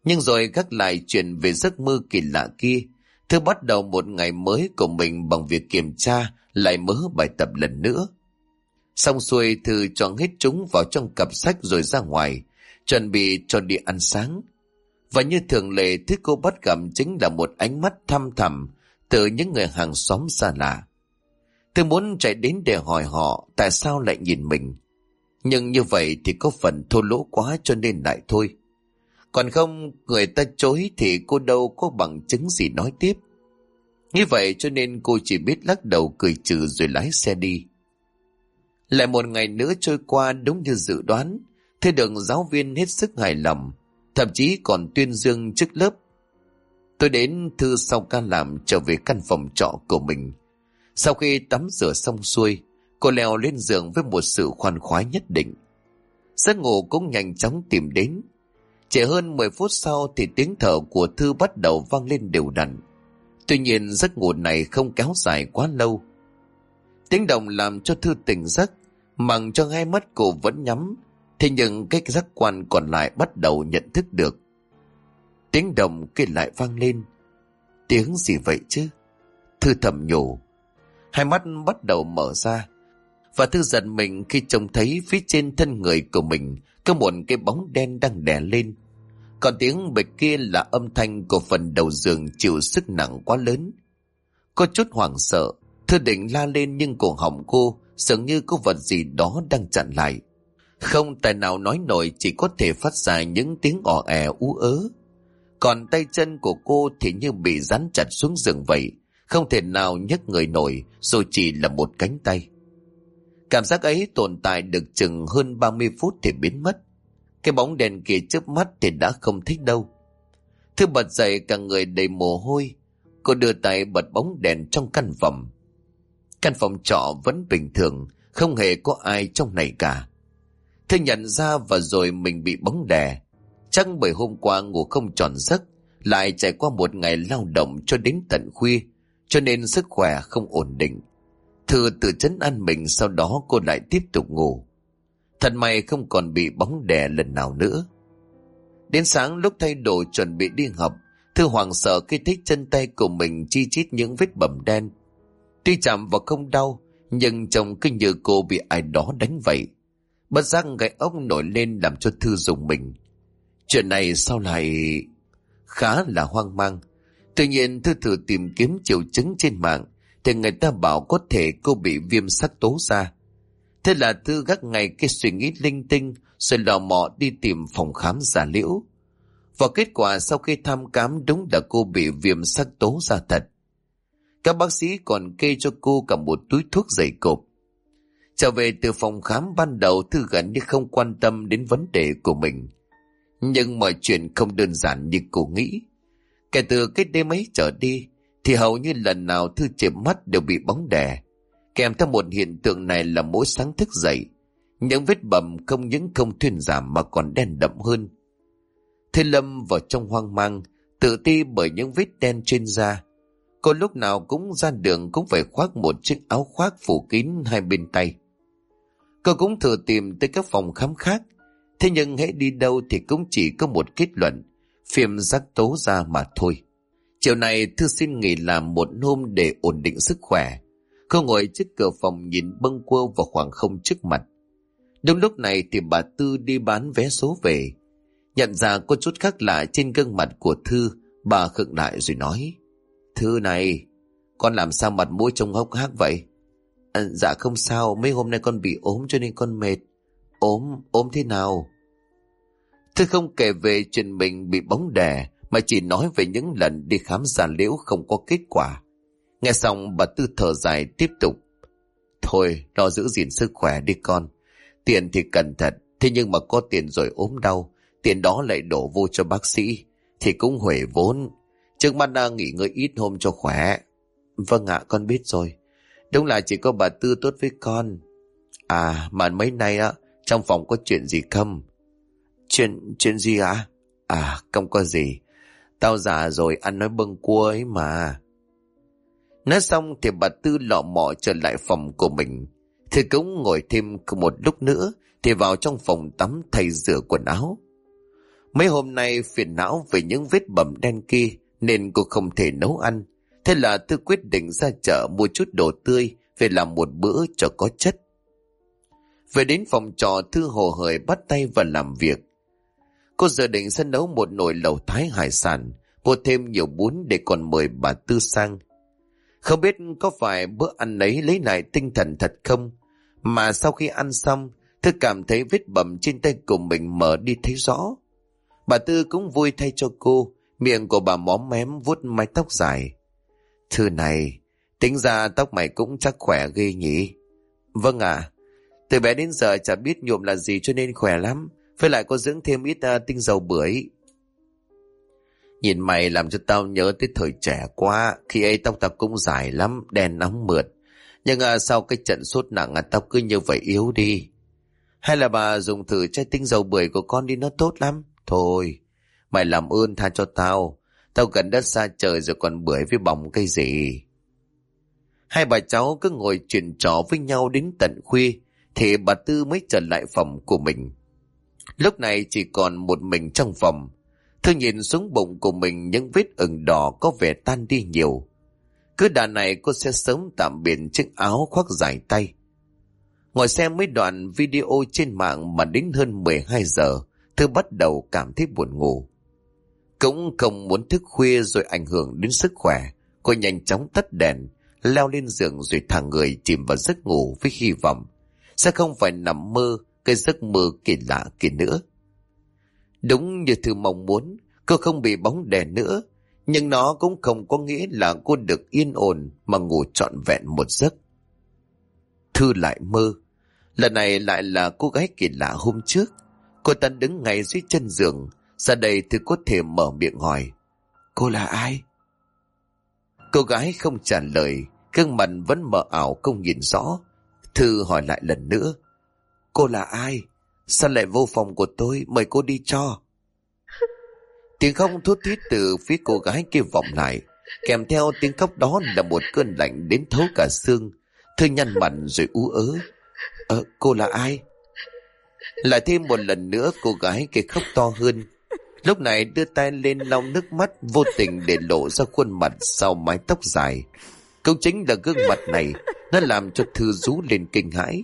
Nhưng rồi gác lại chuyện về giấc mơ kỳ lạ kia, Thư bắt đầu một ngày mới của mình bằng việc kiểm tra lại mớ bài tập lần nữa. Xong xuôi, Thư cho hết chúng vào trong cặp sách rồi ra ngoài, chuẩn bị cho đi ăn sáng. Và như thường lệ, thứ cô bắt gặp chính là một ánh mắt thăm thẳm từ những người hàng xóm xa lạ. Thư muốn chạy đến để hỏi họ tại sao lại nhìn mình. Nhưng như vậy thì có phần thô lỗ quá cho nên lại thôi. Còn không, người ta chối thì cô đâu có bằng chứng gì nói tiếp. Như vậy cho nên cô chỉ biết lắc đầu cười trừ rồi lái xe đi. Lại một ngày nữa trôi qua đúng như dự đoán, Thư được giáo viên hết sức hài lòng, thậm chí còn tuyên dương trước lớp. Tôi đến Thư sau ca làm trở về căn phòng trọ của mình. Sau khi tắm rửa xong xuôi, cô leo lên giường với một sự khoan khoái nhất định. Giấc ngủ cũng nhanh chóng tìm đến. Chỉ hơn 10 phút sau thì tiếng thở của Thư bắt đầu vang lên đều đặn. Tuy nhiên giấc ngủ này không kéo dài quá lâu. Tiếng động làm cho Thư tỉnh giấc, mặc cho hai mắt cô vẫn nhắm. Thế nhưng cái giác quan còn lại bắt đầu nhận thức được. Tiếng động kia lại vang lên. Tiếng gì vậy chứ? Thư thầm nhủ. Hai mắt bắt đầu mở ra. Và Thư giật mình khi trông thấy phía trên thân người của mình có một cái bóng đen đang đè lên. Còn tiếng bịch kia là âm thanh của phần đầu giường chịu sức nặng quá lớn. Có chút hoảng sợ, Thư định la lên nhưng cổ họng cô dường như có vật gì đó đang chặn lại. Không tài nào nói nổi, chỉ có thể phát ra những tiếng ò è ú ớ. Còn tay chân của cô thì như bị dán chặt xuống giường vậy, không thể nào nhấc người nổi, dù chỉ là một cánh tay. Cảm giác ấy tồn tại được chừng hơn 30 phút thì biến mất. Cái bóng đèn kia chớp mắt thì đã không thích đâu. Thư bật dậy cả người đầy mồ hôi. Cô đưa tay bật bóng đèn trong căn phòng. Căn phòng trọ vẫn bình thường, không hề có ai trong này cả. Thư nhận ra và rồi mình bị bóng đè. Chắc bởi hôm qua ngủ không tròn giấc, lại trải qua một ngày lao động cho đến tận khuya, cho nên sức khỏe không ổn định. Thư tự trấn an mình, sau đó cô lại tiếp tục ngủ. Thật may không còn bị bóng đè lần nào nữa. Đến sáng lúc thay đồ chuẩn bị đi học, Thư hoảng sợ khi thấy chân tay của mình chi chít những vết bầm đen. Tuy chạm vào không đau, nhưng trông cứ như cô bị ai đó đánh vậy. Bất giác gai ốc nổi lên làm cho Thư rùng mình. Chuyện này sao lại... Khá là hoang mang. Tuy nhiên Thư thử tìm kiếm triệu chứng trên mạng, thì người ta bảo có thể cô bị viêm sắc tố da. Thế là Thư gác ngay cái suy nghĩ linh tinh, rồi lò mò đi tìm phòng khám giả liễu. Và kết quả sau khi thăm khám đúng là cô bị viêm sắc tố da thật. Các bác sĩ còn kê cho cô cả một túi thuốc dày cộp. Trở về từ phòng khám, ban đầu Thư gần như không quan tâm đến vấn đề của mình. Nhưng mọi chuyện không đơn giản như cô nghĩ. Kể từ cái đêm ấy trở đi, thì hầu như lần nào Thư chợp mắt đều bị bóng đè. Kèm theo một hiện tượng này là mỗi sáng thức dậy, những vết bầm không những không thuyên giảm mà còn đen đậm hơn. Thư lâm vào trong hoang mang, tự ti bởi những vết đen trên da. Cô lúc nào cũng ra đường cũng phải khoác một chiếc áo khoác phủ kín hai bên tay. Cô cũng thử tìm tới các phòng khám khác, thế nhưng hễ đi đâu thì cũng chỉ có một kết luận: viêm sắc tố da mà thôi. Chiều này Thư xin nghỉ làm một hôm để ổn định sức khỏe. Cô ngồi trước cửa phòng nhìn bâng quơ vào khoảng không trước mặt. Đúng lúc này thì bà Tư đi bán vé số về. Nhận ra có chút khác lạ trên gương mặt của Thư, bà khựng lại rồi nói: Thư này, con làm sao mặt mũi trông hốc hác vậy? Dạ không sao, mấy hôm nay con bị ốm cho nên con mệt. Ốm thế nào? Thư không kể về chuyện mình bị bóng đè, mà chỉ nói về những lần đi khám giả liễu không có kết quả. Nghe xong bà Tư thở dài tiếp tục: Thôi, lo giữ gìn sức khỏe đi con. Tiền thì cần thật, thế nhưng mà có tiền rồi ốm đau, tiền đó lại đổ vô cho bác sĩ, thì cũng huề vốn. Trước mắt đang nghỉ ngơi ít hôm cho khỏe. Vâng ạ, con biết rồi. Đúng là chỉ có bà Tư tốt với con. À, mà mấy nay á, trong phòng có chuyện gì không? Chuyện gì ạ? À, không có gì. Tao già rồi, ăn nói bâng cua ấy mà. Nói xong thì bà Tư lọ mọ trở lại phòng của mình. Thì cũng ngồi thêm một lúc nữa thì vào trong phòng tắm thay rửa quần áo. Mấy hôm nay phiền não về những vết bầm đen kia nên cô không thể nấu ăn. Thế là Thư quyết định ra chợ mua chút đồ tươi về làm một bữa cho có chất. Về đến phòng trọ, Thư hồ hởi bắt tay vào làm việc. Cô dự định sẽ nấu một nồi lẩu thái hải sản, mua thêm nhiều bún để còn mời bà Tư sang. Không biết có phải bữa ăn ấy lấy lại tinh thần thật không, mà sau khi ăn xong, Thư cảm thấy vết bầm trên tay của mình mở đi thấy rõ. Bà Tư cũng vui thay cho cô, miệng của bà móm mém vuốt mái tóc dài. Thư này, tính ra tóc mày cũng chắc khỏe ghê nhỉ? Vâng ạ, từ bé đến giờ chả biết nhuộm là gì cho nên khỏe lắm, với lại có dưỡng thêm ít tinh dầu bưởi. Nhìn mày làm cho tao nhớ tới thời trẻ quá, khi ấy tóc tao cũng dài lắm, đen nóng mượt. Nhưng sau cái trận sốt nặng tao cứ như vậy yếu đi. Hay là bà dùng thử chai tinh dầu bưởi của con đi, nó tốt lắm. Thôi, mày làm ơn tha cho tao. Tao gần đất xa trời rồi còn bưởi với bỏng cái gì. Hai bà cháu cứ ngồi chuyện trò với nhau đến tận khuya, thì bà Tư mới trở lại phòng của mình. Lúc này chỉ còn một mình trong phòng. Thư nhìn xuống bụng của mình, những vết ửng đỏ có vẻ tan đi nhiều. Cứ đà này cô sẽ sớm tạm biệt chiếc áo khoác dài tay. Ngồi xem mấy đoạn video trên mạng mà đến hơn 12 giờ, Thư bắt đầu cảm thấy buồn ngủ. Cũng không muốn thức khuya rồi ảnh hưởng đến sức khỏe. Cô nhanh chóng tắt đèn, leo lên giường rồi thả người chìm vào giấc ngủ với hy vọng sẽ không phải nằm mơ cái giấc mơ kỳ lạ kia nữa. Đúng như Thư mong muốn, cô không bị bóng đèn nữa, nhưng nó cũng không có nghĩa là cô được yên ổn mà ngủ trọn vẹn một giấc. Thư lại mơ. Lần này lại là cô gái kỳ lạ hôm trước. Cô ta đứng ngay dưới chân giường. Ra đây Thư có thể mở miệng hỏi: cô là ai? Cô gái không trả lời, gương mặt vẫn mờ ảo không nhìn rõ. Thư hỏi lại lần nữa: cô là ai? Sao lại vô phòng của tôi? Mời cô đi cho. Tiếng khóc thút thít từ phía cô gái kia vọng lại, kèm theo tiếng khóc đó là một cơn lạnh đến thấu cả xương. Thư nhăn mặt rồi ú ớ: cô là ai? Lại thêm một lần nữa cô gái kia khóc to hơn. Lúc này đưa tay lên lau nước mắt, vô tình để lộ ra khuôn mặt sau mái tóc dài. Cũng chính là gương mặt này, nó làm cho Thư rú lên kinh hãi.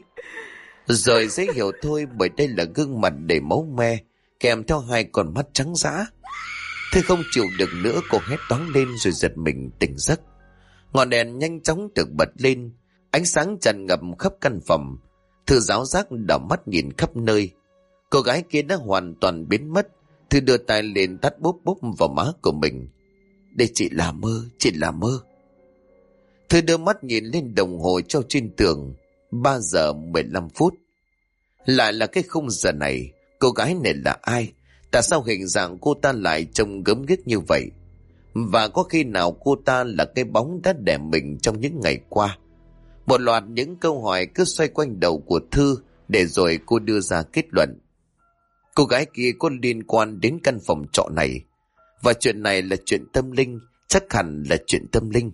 Rồi dễ hiểu thôi, bởi đây là gương mặt đầy máu me, kèm theo hai con mắt trắng dã. Thư không chịu được nữa, cô hét toáng lên rồi giật mình tỉnh giấc. Ngọn đèn nhanh chóng được bật lên, ánh sáng tràn ngập khắp căn phòng. Thư giáo giác đảo mắt nhìn khắp nơi. Cô gái kia đã hoàn toàn biến mất. Thư đưa tay lên tát bốp bốp vào má của mình. Đây chỉ là mơ, chỉ là mơ. Thư đưa mắt nhìn lên đồng hồ treo trên tường. 3 giờ 15 phút. Lại là cái khung giờ này. Cô gái này là ai? Tại sao hình dạng cô ta lại trông gớm ghiếc như vậy? Và có khi nào cô ta là cái bóng đã đè mình trong những ngày qua? Một loạt những câu hỏi cứ xoay quanh đầu của Thư, để rồi cô đưa ra kết luận. Cô gái kia có liên quan đến căn phòng trọ này. Và chuyện này là chuyện tâm linh, chắc hẳn là chuyện tâm linh.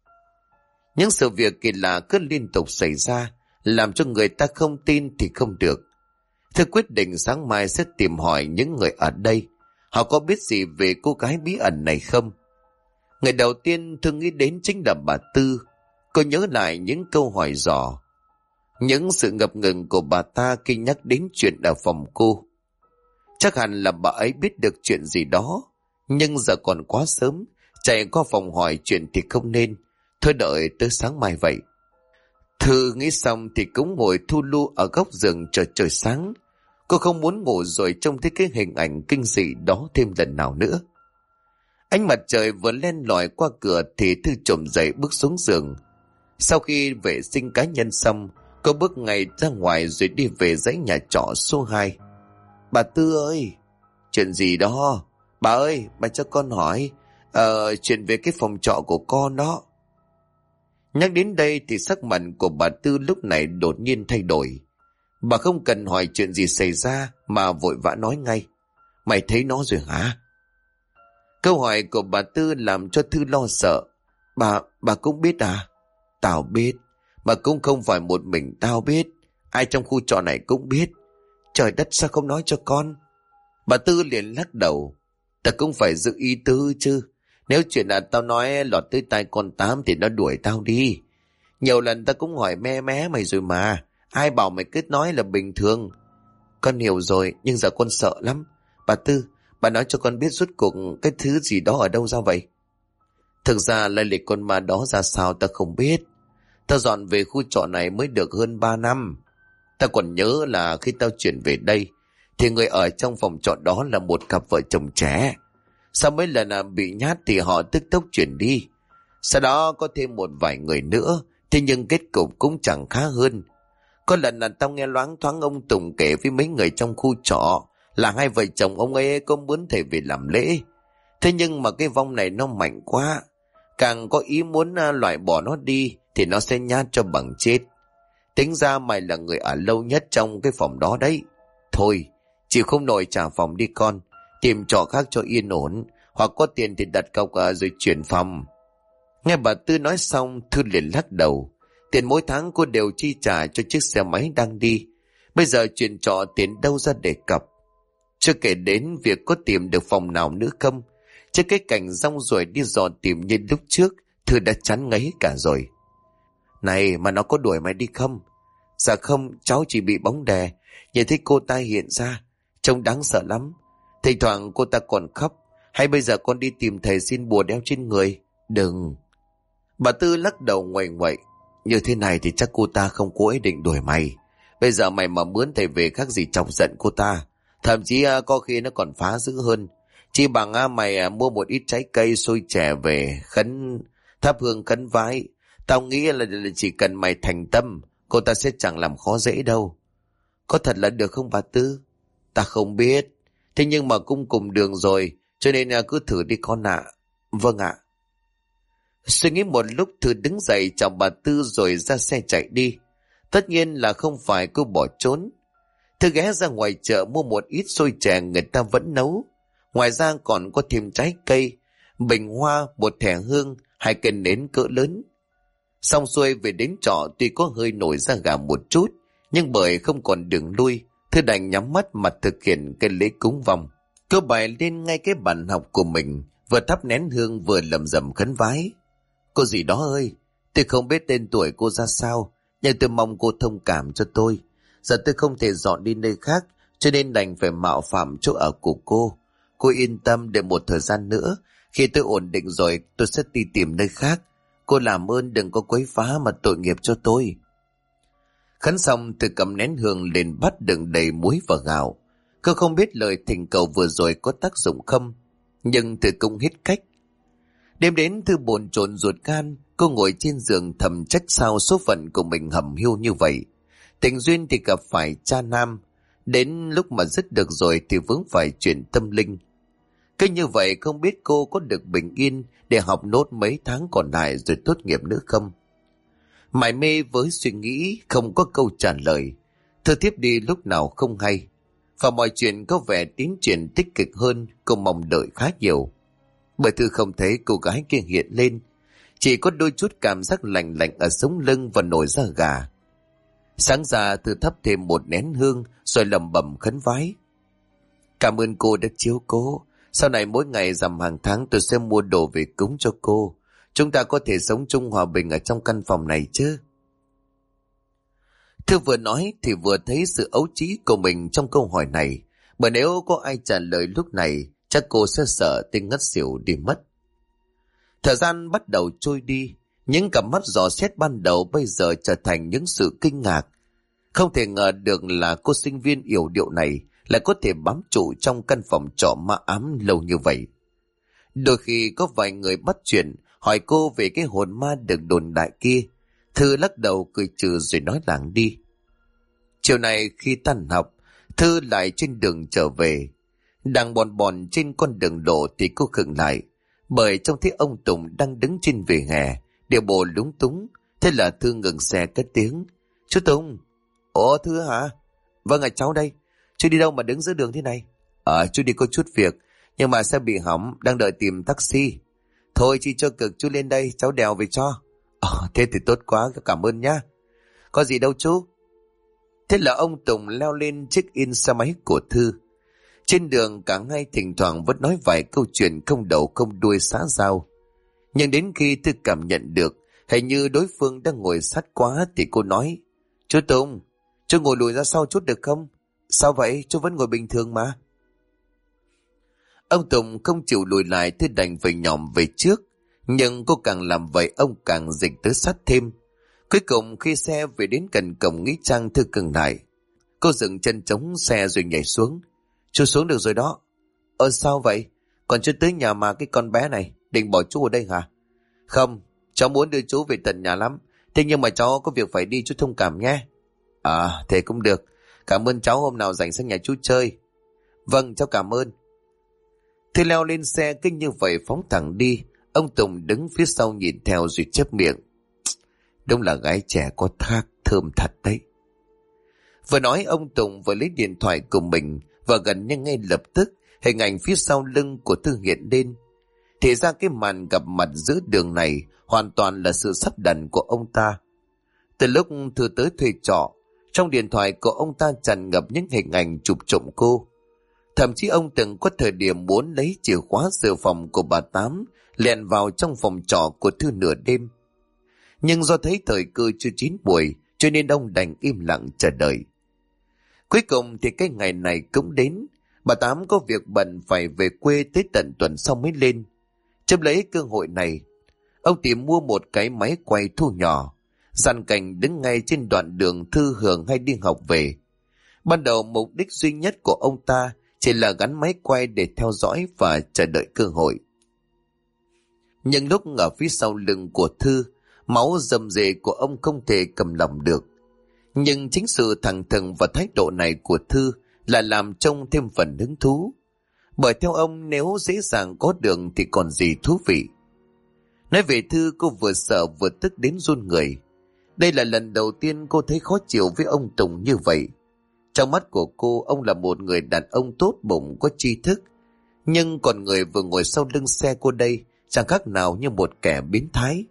Những sự việc kỳ lạ cứ liên tục xảy ra, làm cho người ta không tin thì không được. Thư quyết định sáng mai sẽ tìm hỏi những người ở đây. Họ có biết gì về cô gái bí ẩn này không? Người đầu tiên Thư nghĩ đến chính là bà Tư. Cô nhớ lại những câu hỏi dò, những sự ngập ngừng của bà ta khi nhắc đến chuyện ở phòng cô. Chắc hẳn là bà ấy biết được chuyện gì đó, nhưng giờ còn quá sớm, chạy qua phòng hỏi chuyện thì không nên. Thôi đợi tới sáng mai vậy. Thư nghĩ xong thì cũng ngồi thu lu ở góc giường chờ trời sáng. Cô không muốn ngủ rồi trông thấy cái hình ảnh kinh dị đó thêm lần nào nữa. Ánh mặt trời vừa len lỏi qua cửa thì Thư chồm dậy bước xuống giường. Sau khi vệ sinh cá nhân xong, cô bước ngay ra ngoài rồi đi về dãy nhà trọ số 2. Bà Tư ơi! Chuyện gì đó? Bà ơi, bà cho con hỏi. Chuyện về cái phòng trọ của con đó. Nhắc đến đây thì sắc mặt của bà Tư lúc này đột nhiên thay đổi. Bà không cần hỏi chuyện gì xảy ra mà vội vã nói ngay. Mày thấy nó rồi hả? Câu hỏi của bà Tư làm cho Thư lo sợ. Bà cũng biết à? Tao biết, mà cũng không phải một mình tao biết. Ai trong khu trọ này cũng biết. Trời đất, sao không nói cho con? Bà Tư liền lắc đầu. Ta cũng phải giữ ý tứ chứ. Nếu chuyện là tao nói lọt tới tai con Tám thì nó đuổi tao đi. Nhiều lần ta cũng hỏi me mé mày rồi mà. Ai bảo mày cứ nói là bình thường. Con hiểu rồi, nhưng giờ con sợ lắm. Bà Tư, bà nói cho con biết rốt cuộc cái thứ gì đó ở đâu ra vậy? Thực ra lai lịch con ma đó ra sao ta không biết. Ta dọn về khu trọ này mới được hơn 3 năm. Ta còn nhớ là khi tao chuyển về đây thì người ở trong phòng trọ đó là một cặp vợ chồng trẻ. Sau mấy lần bị nhát thì họ tức tốc chuyển đi. Sau đó có thêm một vài người nữa, thế nhưng kết cục cũng chẳng khá hơn. Có lần là tao nghe loáng thoáng ông Tùng kể với mấy người trong khu trọ là hai vợ chồng ông ấy có muốn thầy về làm lễ. Thế nhưng mà cái vong này nó mạnh quá, càng có ý muốn loại bỏ nó đi thì nó sẽ nhát cho bằng chết. Tính ra mày là người ở lâu nhất trong cái phòng đó đấy. Thôi, chịu không nổi trả phòng đi con, tìm trọ khác cho yên ổn, hoặc có tiền thì đặt cọc rồi chuyển phòng. Nghe bà Tư nói xong, Thư liền lắc đầu. Tiền mỗi tháng cô đều chi trả cho chiếc xe máy đang đi. Bây giờ chuyển trọ tiền đâu ra để cọc. Chưa kể đến việc có tìm được phòng nào nữa không. Chứ cái cảnh rong ruổi đi dò tìm như lúc trước, Thư đã chán ngấy cả rồi. Này, mà nó có đuổi mày đi không? Dạ không, cháu chỉ bị bóng đè. Nhìn thấy cô ta hiện ra, trông đáng sợ lắm. Thỉnh thoảng cô ta còn khóc. Hay bây giờ con đi tìm thầy xin bùa đeo trên người? Đừng. Bà Tư lắc đầu ngoại ngoại. Như thế này thì chắc cô ta không có ý định đuổi mày. Bây giờ mày mà mướn thầy về khác gì chọc giận cô ta. Thậm chí có khi nó còn phá dữ hơn. Chỉ bằng mày mua một ít trái cây xôi chè về khấn thắp hương khấn vái. Tao nghĩ là chỉ cần mày thành tâm, cô ta sẽ chẳng làm khó dễ đâu. Có thật là được không bà Tư? Ta không biết. Thế nhưng mà cũng cùng đường rồi, cho nên cứ thử đi con ạ. Vâng ạ. Suy nghĩ một lúc, Thư đứng dậy chào bà Tư rồi ra xe chạy đi. Tất nhiên là không phải cô bỏ trốn. Thư ghé ra ngoài chợ mua một ít xôi chè người ta vẫn nấu. Ngoài ra còn có thêm trái cây, bình hoa, một thẻ hương, 2 cây nến cỡ lớn. Xong xuôi về đến trọ tuy có hơi nổi da gà một chút, nhưng bởi không còn đường lui, Thư đành nhắm mắt mà thực hiện cái lễ cúng vong. Cô bày lên ngay cái bàn học của mình, vừa thắp nén hương vừa lầm rầm khấn vái. Cô dì đó ơi, tôi không biết tên tuổi cô ra sao, nhưng tôi mong cô thông cảm cho tôi. Giờ tôi không thể dọn đi nơi khác, cho nên đành phải mạo phạm chỗ ở của cô. Cô yên tâm, để một thời gian nữa, khi tôi ổn định rồi tôi sẽ đi tìm nơi khác. Cô làm ơn đừng có quấy phá mà tội nghiệp cho tôi. Khấn xong, Thư cầm nén hương lên bát đựng đầy muối và gạo. Cô không biết lời thỉnh cầu vừa rồi có tác dụng không, nhưng Thư cũng hết cách. Đêm đến, Thư bồn chồn ruột gan, cô ngồi trên giường thầm trách sao số phận của mình hầm hiu như vậy. Tình duyên thì gặp phải cha nam, đến lúc mà dứt được rồi thì vướng phải chuyện tâm linh. Cứ như vậy không biết cô có được bình yên để học nốt mấy tháng còn lại rồi tốt nghiệp nữa không? Mải mê với suy nghĩ không có câu trả lời, Thư thiếp đi lúc nào không hay. Và mọi chuyện có vẻ tiến triển tích cực hơn cô mong đợi khá nhiều. Bởi Thư không thấy cô gái kia hiện lên, chỉ có đôi chút cảm giác lạnh lạnh ở sống lưng và nổi da gà. Sáng ra Thư thắp thêm một nén hương rồi lẩm bẩm khấn vái. Cảm ơn cô đã chiếu cố. Sau này mỗi ngày rằm hàng tháng tôi sẽ mua đồ về cúng cho cô. Chúng ta có thể sống chung hòa bình ở trong căn phòng này chứ? Thư vừa nói thì vừa thấy sự ấu trĩ của mình trong câu hỏi này. Bởi nếu có ai trả lời lúc này, chắc cô sẽ sợ tinh ngất xỉu đi mất. Thời gian bắt đầu trôi đi. Những cặp mắt dò xét ban đầu bây giờ trở thành những sự kinh ngạc. Không thể ngờ được là cô sinh viên yểu điệu này lại có thể bám trụ trong căn phòng trọ ma ám lâu như vậy. Đôi khi có vài người bắt chuyện hỏi cô về cái hồn ma được đồn đại kia. Thư lắc đầu cười trừ rồi nói lảng đi. Chiều này khi tan học, Thư lại trên đường trở về. Đang bòn bòn trên con đường lộ thì cô khựng lại, bởi trông thấy ông Tùng đang đứng trên vỉa hè, điệu bộ lúng túng. Thế là Thư ngừng xe cất tiếng. Chú Tùng. Ồ, Thư hả? Vâng ạ, cháu đây. Chú đi đâu mà đứng giữa đường thế này? Chú đi có chút việc, nhưng mà xe bị hỏng, đang đợi tìm taxi. Thôi chị cho cực, chú lên đây, cháu đèo về cho. Thế thì tốt quá, cảm ơn nhá. Có gì đâu chú. Thế là ông Tùng leo lên check-in xe máy của Thư. Trên đường cả hai thỉnh thoảng vẫn nói vài câu chuyện không đầu không đuôi xã giao. Nhưng đến khi Thư cảm nhận được hình như đối phương đang ngồi sát quá thì cô nói: Chú Tùng, chú ngồi lùi ra sau chút được không? Sao vậy, chú vẫn ngồi bình thường mà. Ông Tùng không chịu lùi lại, Thư đành phải nhòm về trước. Nhưng cô càng làm vậy ông càng dịch tới sát thêm. Cuối cùng khi xe về đến gần cổng nghĩa trang, Thư ngừng lại. Cô dừng chân chống xe rồi nhảy xuống. Chú xuống được rồi đó. Sao vậy? Còn chưa tới nhà mà cái con bé này định bỏ chú ở đây hả? Không, cháu muốn đưa chú về tận nhà lắm. Thế nhưng mà cháu có việc phải đi, chú thông cảm nhé. Thế cũng được. Cảm ơn cháu, hôm nào rảnh sang nhà chú chơi. Vâng, cháu cảm ơn. Thư leo lên xe cứ như vậy phóng thẳng đi. Ông Tùng đứng phía sau nhìn theo rồi chép miệng. Đúng là gái trẻ có thác, thơm thật đấy. Vừa nói ông Tùng vừa lấy điện thoại của mình và gần như ngay lập tức hình ảnh phía sau lưng của Thư hiện lên. Thì ra cái màn gặp mặt giữa đường này hoàn toàn là sự sắp đặt của ông ta. Từ lúc Thư tới thuê trọ, trong điện thoại của ông ta tràn ngập những hình ảnh chụp trộm cô. Thậm chí ông từng có thời điểm muốn lấy chìa khóa dự phòng của bà Tám lèn vào trong phòng trọ của Thư nửa đêm. Nhưng do thấy thời cơ chưa chín muồi cho nên ông đành im lặng chờ đợi. Cuối cùng thì cái ngày này cũng đến. Bà Tám có việc bận phải về quê tới tận tuần sau mới lên. Chấp lấy cơ hội này, ông tìm mua một cái máy quay thu nhỏ, dàn cảnh đứng ngay trên đoạn đường Thư Hường hay đi học về. Ban đầu mục đích duy nhất của ông ta chỉ là gắn máy quay để theo dõi và chờ đợi cơ hội. Nhưng lúc ở phía sau lưng của Thư, máu rầm rề của ông không thể cầm lòng được. Nhưng chính sự thẳng thừng và thái độ này của Thư là làm trông thêm phần hứng thú. Bởi theo ông nếu dễ dàng có đường thì còn gì thú vị. Nói về Thư, cô vừa sợ vừa tức đến run người. Đây là lần đầu tiên cô thấy khó chịu với ông Tùng như vậy. Trong mắt của cô, ông là một người đàn ông tốt bụng có tri thức. Nhưng còn người vừa ngồi sau lưng xe cô đây chẳng khác nào như một kẻ biến thái.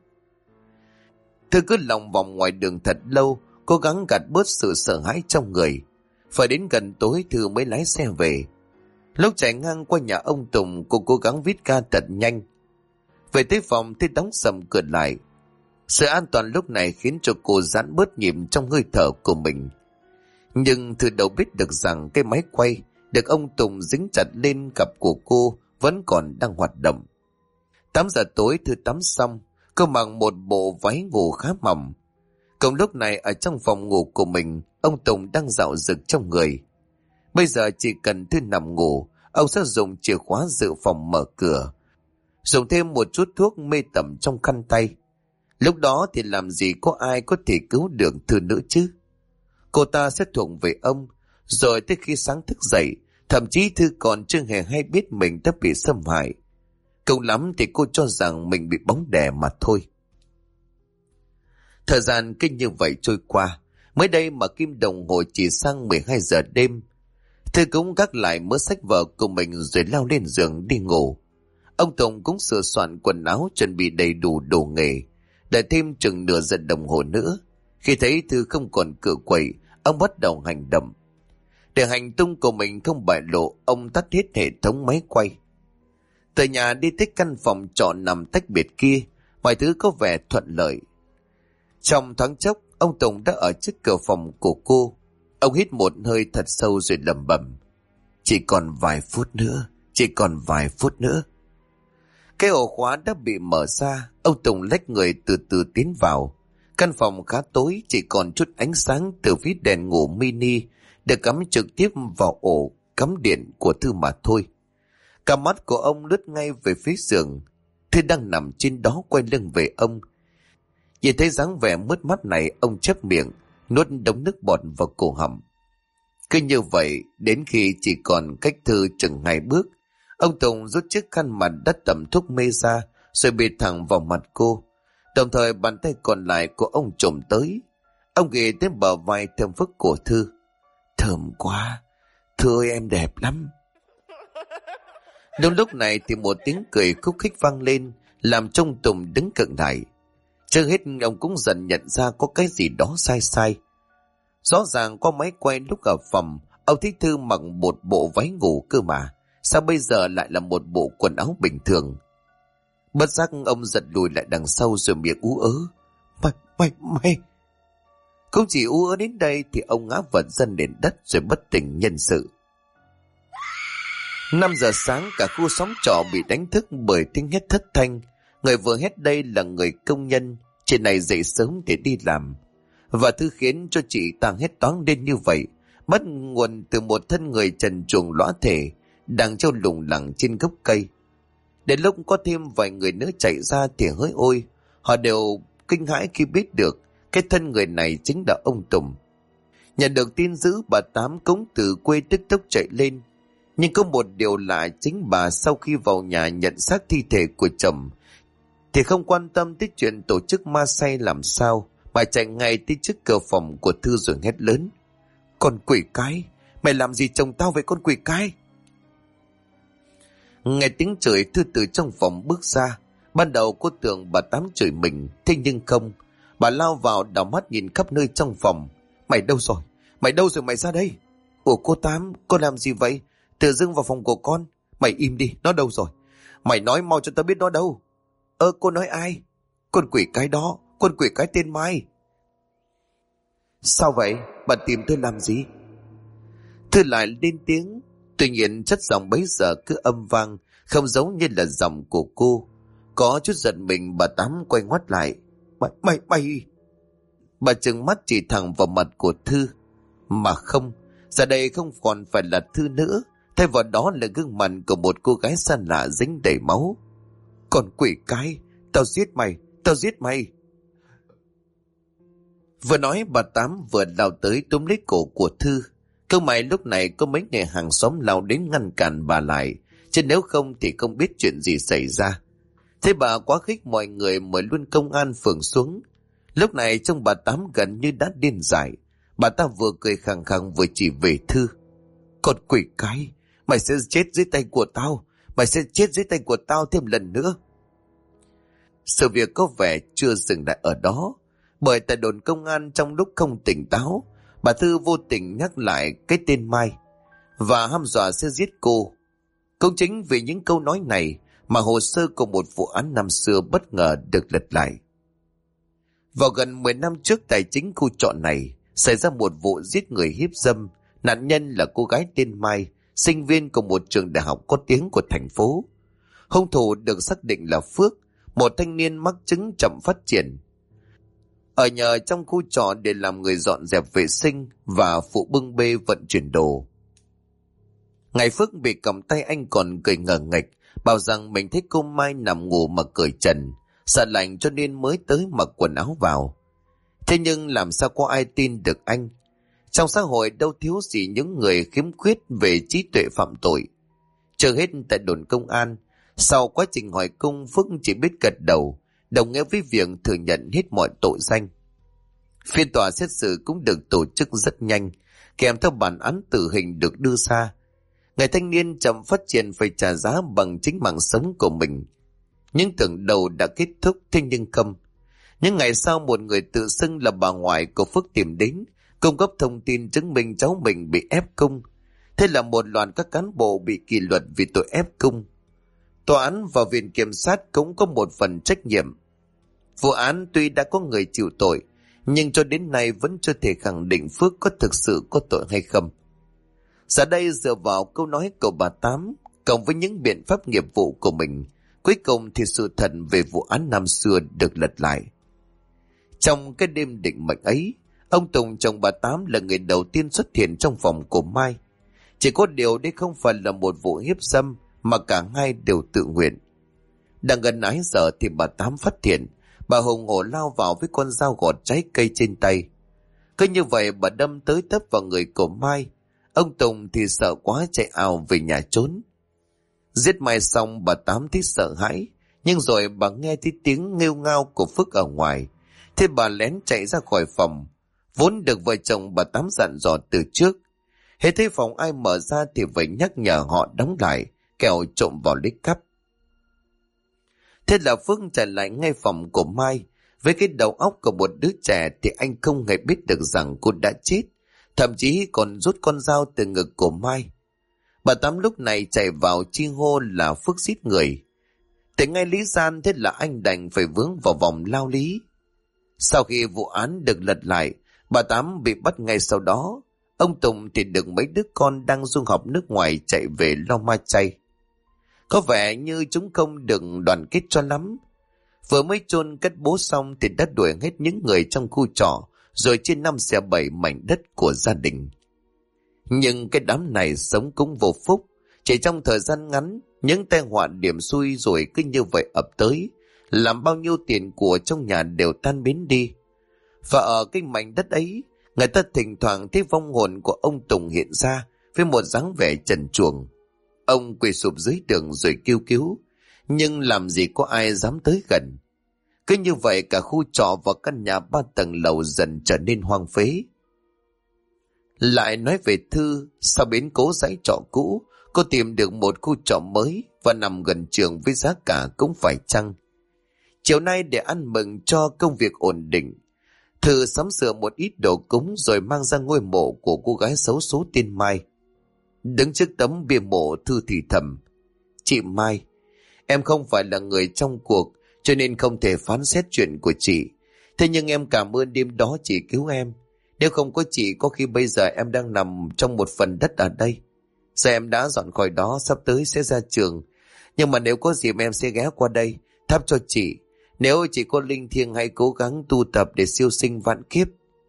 Thư cứ lòng vòng ngoài đường thật lâu, cố gắng gạt bớt sự sợ hãi trong người. Phải đến gần tối Thư mới lái xe về. Lúc chạy ngang qua nhà ông Tùng, cô cố gắng vít ga thật nhanh. Về tới phòng thì đóng sầm cửa lại. Sự an toàn lúc này khiến cho cô giãn bớt nhịp trong hơi thở của mình. Nhưng Thư đâu biết được rằng cái máy quay được ông Tùng dính chặt lên cặp của cô vẫn còn đang hoạt động. 8 giờ tối Thư tắm xong, cô mặc một bộ váy ngủ khá mỏng. Cùng lúc này ở trong phòng ngủ của mình, ông Tùng đang dạo dực trong người. Bây giờ chỉ cần Thư nằm ngủ, ông sẽ dùng chìa khóa dự phòng mở cửa, dùng thêm một chút thuốc mê tẩm trong khăn tay. Lúc đó thì làm gì có ai có thể cứu được Thư nữa chứ. Cô ta sẽ thuộc về ông, rồi tới khi sáng thức dậy, thậm chí Thư còn chưa hề hay biết mình đã bị xâm hại. Cùng lắm thì cô cho rằng mình bị bóng đè mà thôi. Thời gian kinh như vậy trôi qua, mới đây mà kim đồng hồ chỉ sang 12 giờ đêm. Thư cũng gác lại mớ sách vở của mình rồi lao lên giường đi ngủ. Ông Tùng cũng sửa soạn quần áo chuẩn bị đầy đủ đồ nghề. Đợi thêm chừng nửa giờ đồng hồ nữa. Khi thấy Thư không còn cửa quậy, ông bắt đầu hành động. Để hành tung của mình không bại lộ, ông tắt hết hệ thống máy quay. Từ nhà đi tới căn phòng trọ nằm tách biệt kia, mọi thứ có vẻ thuận lợi. Trong thoáng chốc, ông Tùng đã ở trước cửa phòng của cô. Ông hít một hơi thật sâu rồi lẩm bẩm. Chỉ còn vài phút nữa, chỉ còn vài phút nữa. Cái ổ khóa đã bị mở ra, ông Tùng lách người từ từ tiến vào. Căn phòng khá tối, chỉ còn chút ánh sáng từ phía đèn ngủ mini được cắm trực tiếp vào ổ cắm điện của Thư mà thôi. Cả mắt của ông lướt ngay về phía giường. Thư đang nằm trên đó quay lưng về ông. Nhìn thấy dáng vẻ mướt mắt này, ông chép miệng, nuốt đống nước bọt vào cổ họng. Cứ như vậy, đến khi chỉ còn cách Thư chừng 2 bước, ông Tùng rút chiếc khăn mặt đã tẩm thuốc mê ra, rồi bịt thẳng vào mặt cô. Đồng thời bàn tay còn lại của ông trồm tới. Ông ghì tới bờ vai thơm phức của Thư. Thơm quá, Thư ơi em đẹp lắm. Đúng lúc này thì một tiếng cười khúc khích vang lên, làm cho ông Tùng đứng cận lại. Trước hết ông cũng dần nhận ra có cái gì đó sai sai. Rõ ràng qua máy quay lúc ở phòng, Ông thấy Thư mặc một bộ váy ngủ cơ mà, sao bây giờ lại là một bộ quần áo bình thường? Bất giác ông giật lùi lại đằng sau rồi miệng ú ớ. Mày. Không chỉ ú ớ đến đây thì ông ngã vật dân nền đất rồi bất tỉnh nhân sự. 5 giờ sáng cả khu xóm trọ bị đánh thức bởi tiếng hét thất thanh. Người vừa hét đây là người công nhân trên này dậy sớm để đi làm. Và thứ khiến cho chị ta hét toáng lên như vậy bắt nguồn từ một thân người trần truồng lõa thể đang treo lủng lẳng trên gốc cây. Đến lúc có thêm vài người nữa chạy ra thì hỡi ôi, họ đều kinh hãi khi biết được cái thân người này chính là ông Tùng. Nhận được tin dữ, bà Tám cũng từ quê tức tốc chạy lên. Nhưng có một điều lạ, chính bà sau khi vào nhà nhận xác thi thể của chồng thì không quan tâm tới chuyện tổ chức ma say làm sao, bà chạy ngay tới trước cửa phòng của Thư rồi hét lớn: "Con quỷ cái, mày làm gì chồng tao vậy con quỷ cái?" Nghe tiếng chửi, Thư từ trong phòng bước ra. Ban đầu cô tưởng bà Tám chửi mình, thế nhưng không. Bà lao vào đảo mắt nhìn khắp nơi trong phòng. Mày đâu rồi? Mày đâu rồi? Mày ra đây." "Ủa cô Tám, con làm gì vậy? Tự dưng vào phòng của con." "Mày im đi, nó đâu rồi? Mày nói mau cho tao biết nó đâu." Cô nói ai?" "Con quỷ cái đó, con quỷ cái tên Mai." "Sao vậy? Bà tìm tôi làm gì?" Thư lại lên tiếng. Tuy nhiên chất giọng bấy giờ cứ âm vang, không giống như là giọng của cô. Có chút giật mình, bà Tám quay ngoắt lại. Mày. Bà trừng mắt chỉ thẳng vào mặt của Thư. Mà không, giờ đây không còn phải là Thư nữa, thay vào đó là gương mặt của một cô gái xa lạ dính đầy máu. "Còn quỷ cái, tao giết mày." Vừa nói bà Tám vừa lao tới túm lấy cổ của Thư. Không may lúc này có mấy người hàng xóm lao đến ngăn cản bà lại, chứ nếu không thì không biết chuyện gì xảy ra. Thế bà quá khích mọi người mời luôn công an phường xuống. Lúc này trông bà Tám gần như đã điên dại. Bà ta vừa cười khằng khằng vừa chỉ về Thư. "Con quỷ cái, mày sẽ chết dưới tay của tao. Mày sẽ chết dưới tay của tao thêm lần nữa." Sự việc có vẻ chưa dừng lại ở đó, bởi tại đồn công an trong lúc không tỉnh táo, bà Thư vô tình nhắc lại cái tên Mai và hăm dọa sẽ giết cô. Cũng chính vì những câu nói này mà hồ sơ của một vụ án năm xưa bất ngờ được lật lại. Vào gần 10 năm trước, tại chính khu trọ này xảy ra một vụ giết người hiếp dâm. Nạn nhân là cô gái tên Mai, sinh viên của một trường đại học có tiếng của thành phố. Hung thủ được xác định là Phước, một thanh niên mắc chứng chậm phát triển, ở nhờ trong khu trọ để làm người dọn dẹp vệ sinh và phụ bưng bê vận chuyển đồ. Ngày Phước bị cầm tay, anh còn cười ngờ nghệch, bảo rằng mình thấy cô Mai nằm ngủ mà cởi trần, sợ lạnh cho nên mới tới mặc quần áo vào. Thế nhưng làm sao có ai tin được anh? Trong xã hội đâu thiếu gì những người khiếm khuyết về trí tuệ phạm tội. Chưa hết tại đồn công an, sau quá trình hỏi cung, Phước chỉ biết gật đầu, đồng nghĩa với việc thừa nhận hết mọi tội danh. Phiên tòa xét xử cũng được tổ chức rất nhanh, kèm theo bản án tử hình được đưa ra. Người thanh niên chậm phát triển phải trả giá bằng chính mạng sống của mình. Những tưởng đầu đã kết thúc, thế nhưng không. Những ngày sau, một người tự xưng là bà ngoại của Phước tìm đến, cung cấp thông tin chứng minh cháu mình bị ép cung. Thế là một loạt các cán bộ bị kỷ luật vì tội ép cung. Tòa án và viện kiểm sát cũng có một phần trách nhiệm. Vụ án tuy đã có người chịu tội, nhưng cho đến nay vẫn chưa thể khẳng định Phước có thực sự có tội hay không. Giờ đây dựa vào câu nói của bà Tám, cộng với những biện pháp nghiệp vụ của mình, cuối cùng thì sự thật về vụ án năm xưa được lật lại. Trong cái đêm định mệnh ấy, ông Tùng chồng bà Tám là người đầu tiên xuất hiện trong phòng của Mai. Chỉ có điều đây không phải là một vụ hiếp dâm, mà cả hai đều tự nguyện. Đang gần ái giờ thì bà Tám phát hiện bà hùng hổ lao vào với con dao gọt trái cây trên tay. Cứ như vậy bà đâm tới tấp vào người của Mai. Ông Tùng thì sợ quá chạy ào về nhà trốn. Giết Mai xong, bà Tám thấy sợ hãi, nhưng rồi bà nghe thấy tiếng nghêu ngao của Phước ở ngoài. Thế bà lén chạy ra khỏi phòng, vốn được vợ chồng bà Tám dặn dò từ trước. Hễ thấy phòng ai mở ra thì phải nhắc nhở họ đóng lại, kẻo trộm vào lấy cắp. Thế là Phước trở lại ngay phòng của Mai. Với cái đầu óc của một đứa trẻ thì anh không hề biết được rằng cô đã chết. thậm chí còn rút con dao từ ngực của Mai. Bà Tám lúc này chạy vào chi hô là Phước giết người. Thì ngay lý gian, thế là anh đành phải vướng vào vòng lao lý. Sau khi vụ án được lật lại, bà Tám bị bắt ngay sau đó. Ông Tùng thì được mấy đứa con đang du học nước ngoài chạy về lo ma chay. Có vẻ như chúng không được đoàn kết cho lắm. Vừa mới chôn cất bố xong thì đã đuổi hết những người trong khu trọ, rồi trên 5/7 mảnh đất của gia đình. Nhưng cái đám này sống cũng vô phúc. Chỉ trong thời gian ngắn, những tai họa điểm xui rồi cứ như vậy ập tới, làm bao nhiêu tiền của trong nhà đều tan biến đi. Và ở cái mảnh đất ấy, người ta thỉnh thoảng thấy vong hồn của ông Tùng hiện ra với một dáng vẻ trần truồng. Ông quỳ sụp dưới đường rồi kêu cứu, nhưng làm gì có ai dám tới gần. Cứ như vậy cả khu trọ và căn nhà 3 tầng lầu dần trở nên hoang phế. Lại nói về Thư, sau biến cố dãy trọ cũ, cô tìm được một khu trọ mới và nằm gần trường với giá cả cũng phải chăng. Chiều nay để ăn mừng cho công việc ổn định, Thư sắm sửa một ít đồ cúng rồi mang ra ngôi mộ của cô gái xấu số tên Mai. Đứng trước tấm bia mộ, Thư thì thầm: "Chị Mai, em không phải là người trong cuộc, cho nên không thể phán xét chuyện của chị. Thế nhưng em cảm ơn đêm đó chị cứu em. Nếu không có chị, có khi bây giờ em đang nằm trong một phần đất ở đây. Giờ em đã dọn khỏi đó, sắp tới sẽ ra trường. Nhưng mà nếu có dịp em sẽ ghé qua đây, thắp cho chị. Nếu chị có linh thiêng hãy cố gắng tu tập để siêu sinh vạn kiếp."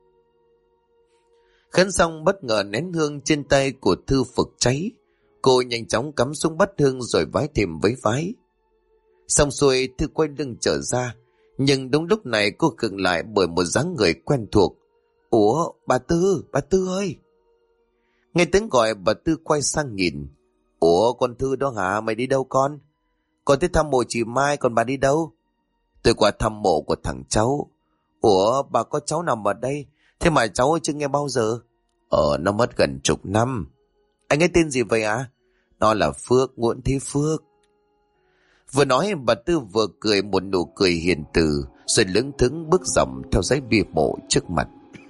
Khấn xong bất ngờ nén hương trên tay của Thư phực cháy. Cô nhanh chóng cắm xuống bát hương rồi vái thêm vấy vái. Xong xuôi, Thư quay lưng trở ra, nhưng đúng lúc này cô khựng lại bởi một dáng người quen thuộc. "Ủa, bà Tư ơi!" Nghe tiếng gọi, bà Tư quay sang nhìn. "Ủa, con Thư đó hả? Mày đi đâu con?" "Con tới thăm mộ chị Mai, còn bà đi đâu?" "Tôi qua thăm mộ của thằng cháu." "Ủa, bà có cháu nằm ở đây, thế mà cháu chưa nghe bao giờ?" Nó mất gần 10 năm." "Anh ấy tên gì vậy ạ?" "Nó là Phước, Nguyễn Thế Phước." Vừa nói bà Tư vừa cười một nụ cười hiền từ, rồi lững thững bước dòng theo dãy bia mộ trước mặt.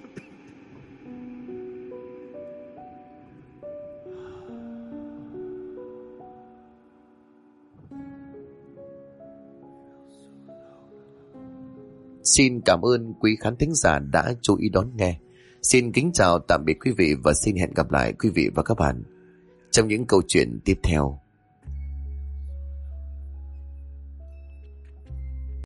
Xin cảm ơn quý khán thính giả đã chú ý đón nghe. Xin kính chào tạm biệt quý vị và xin hẹn gặp lại quý vị và các bạn trong những câu chuyện tiếp theo.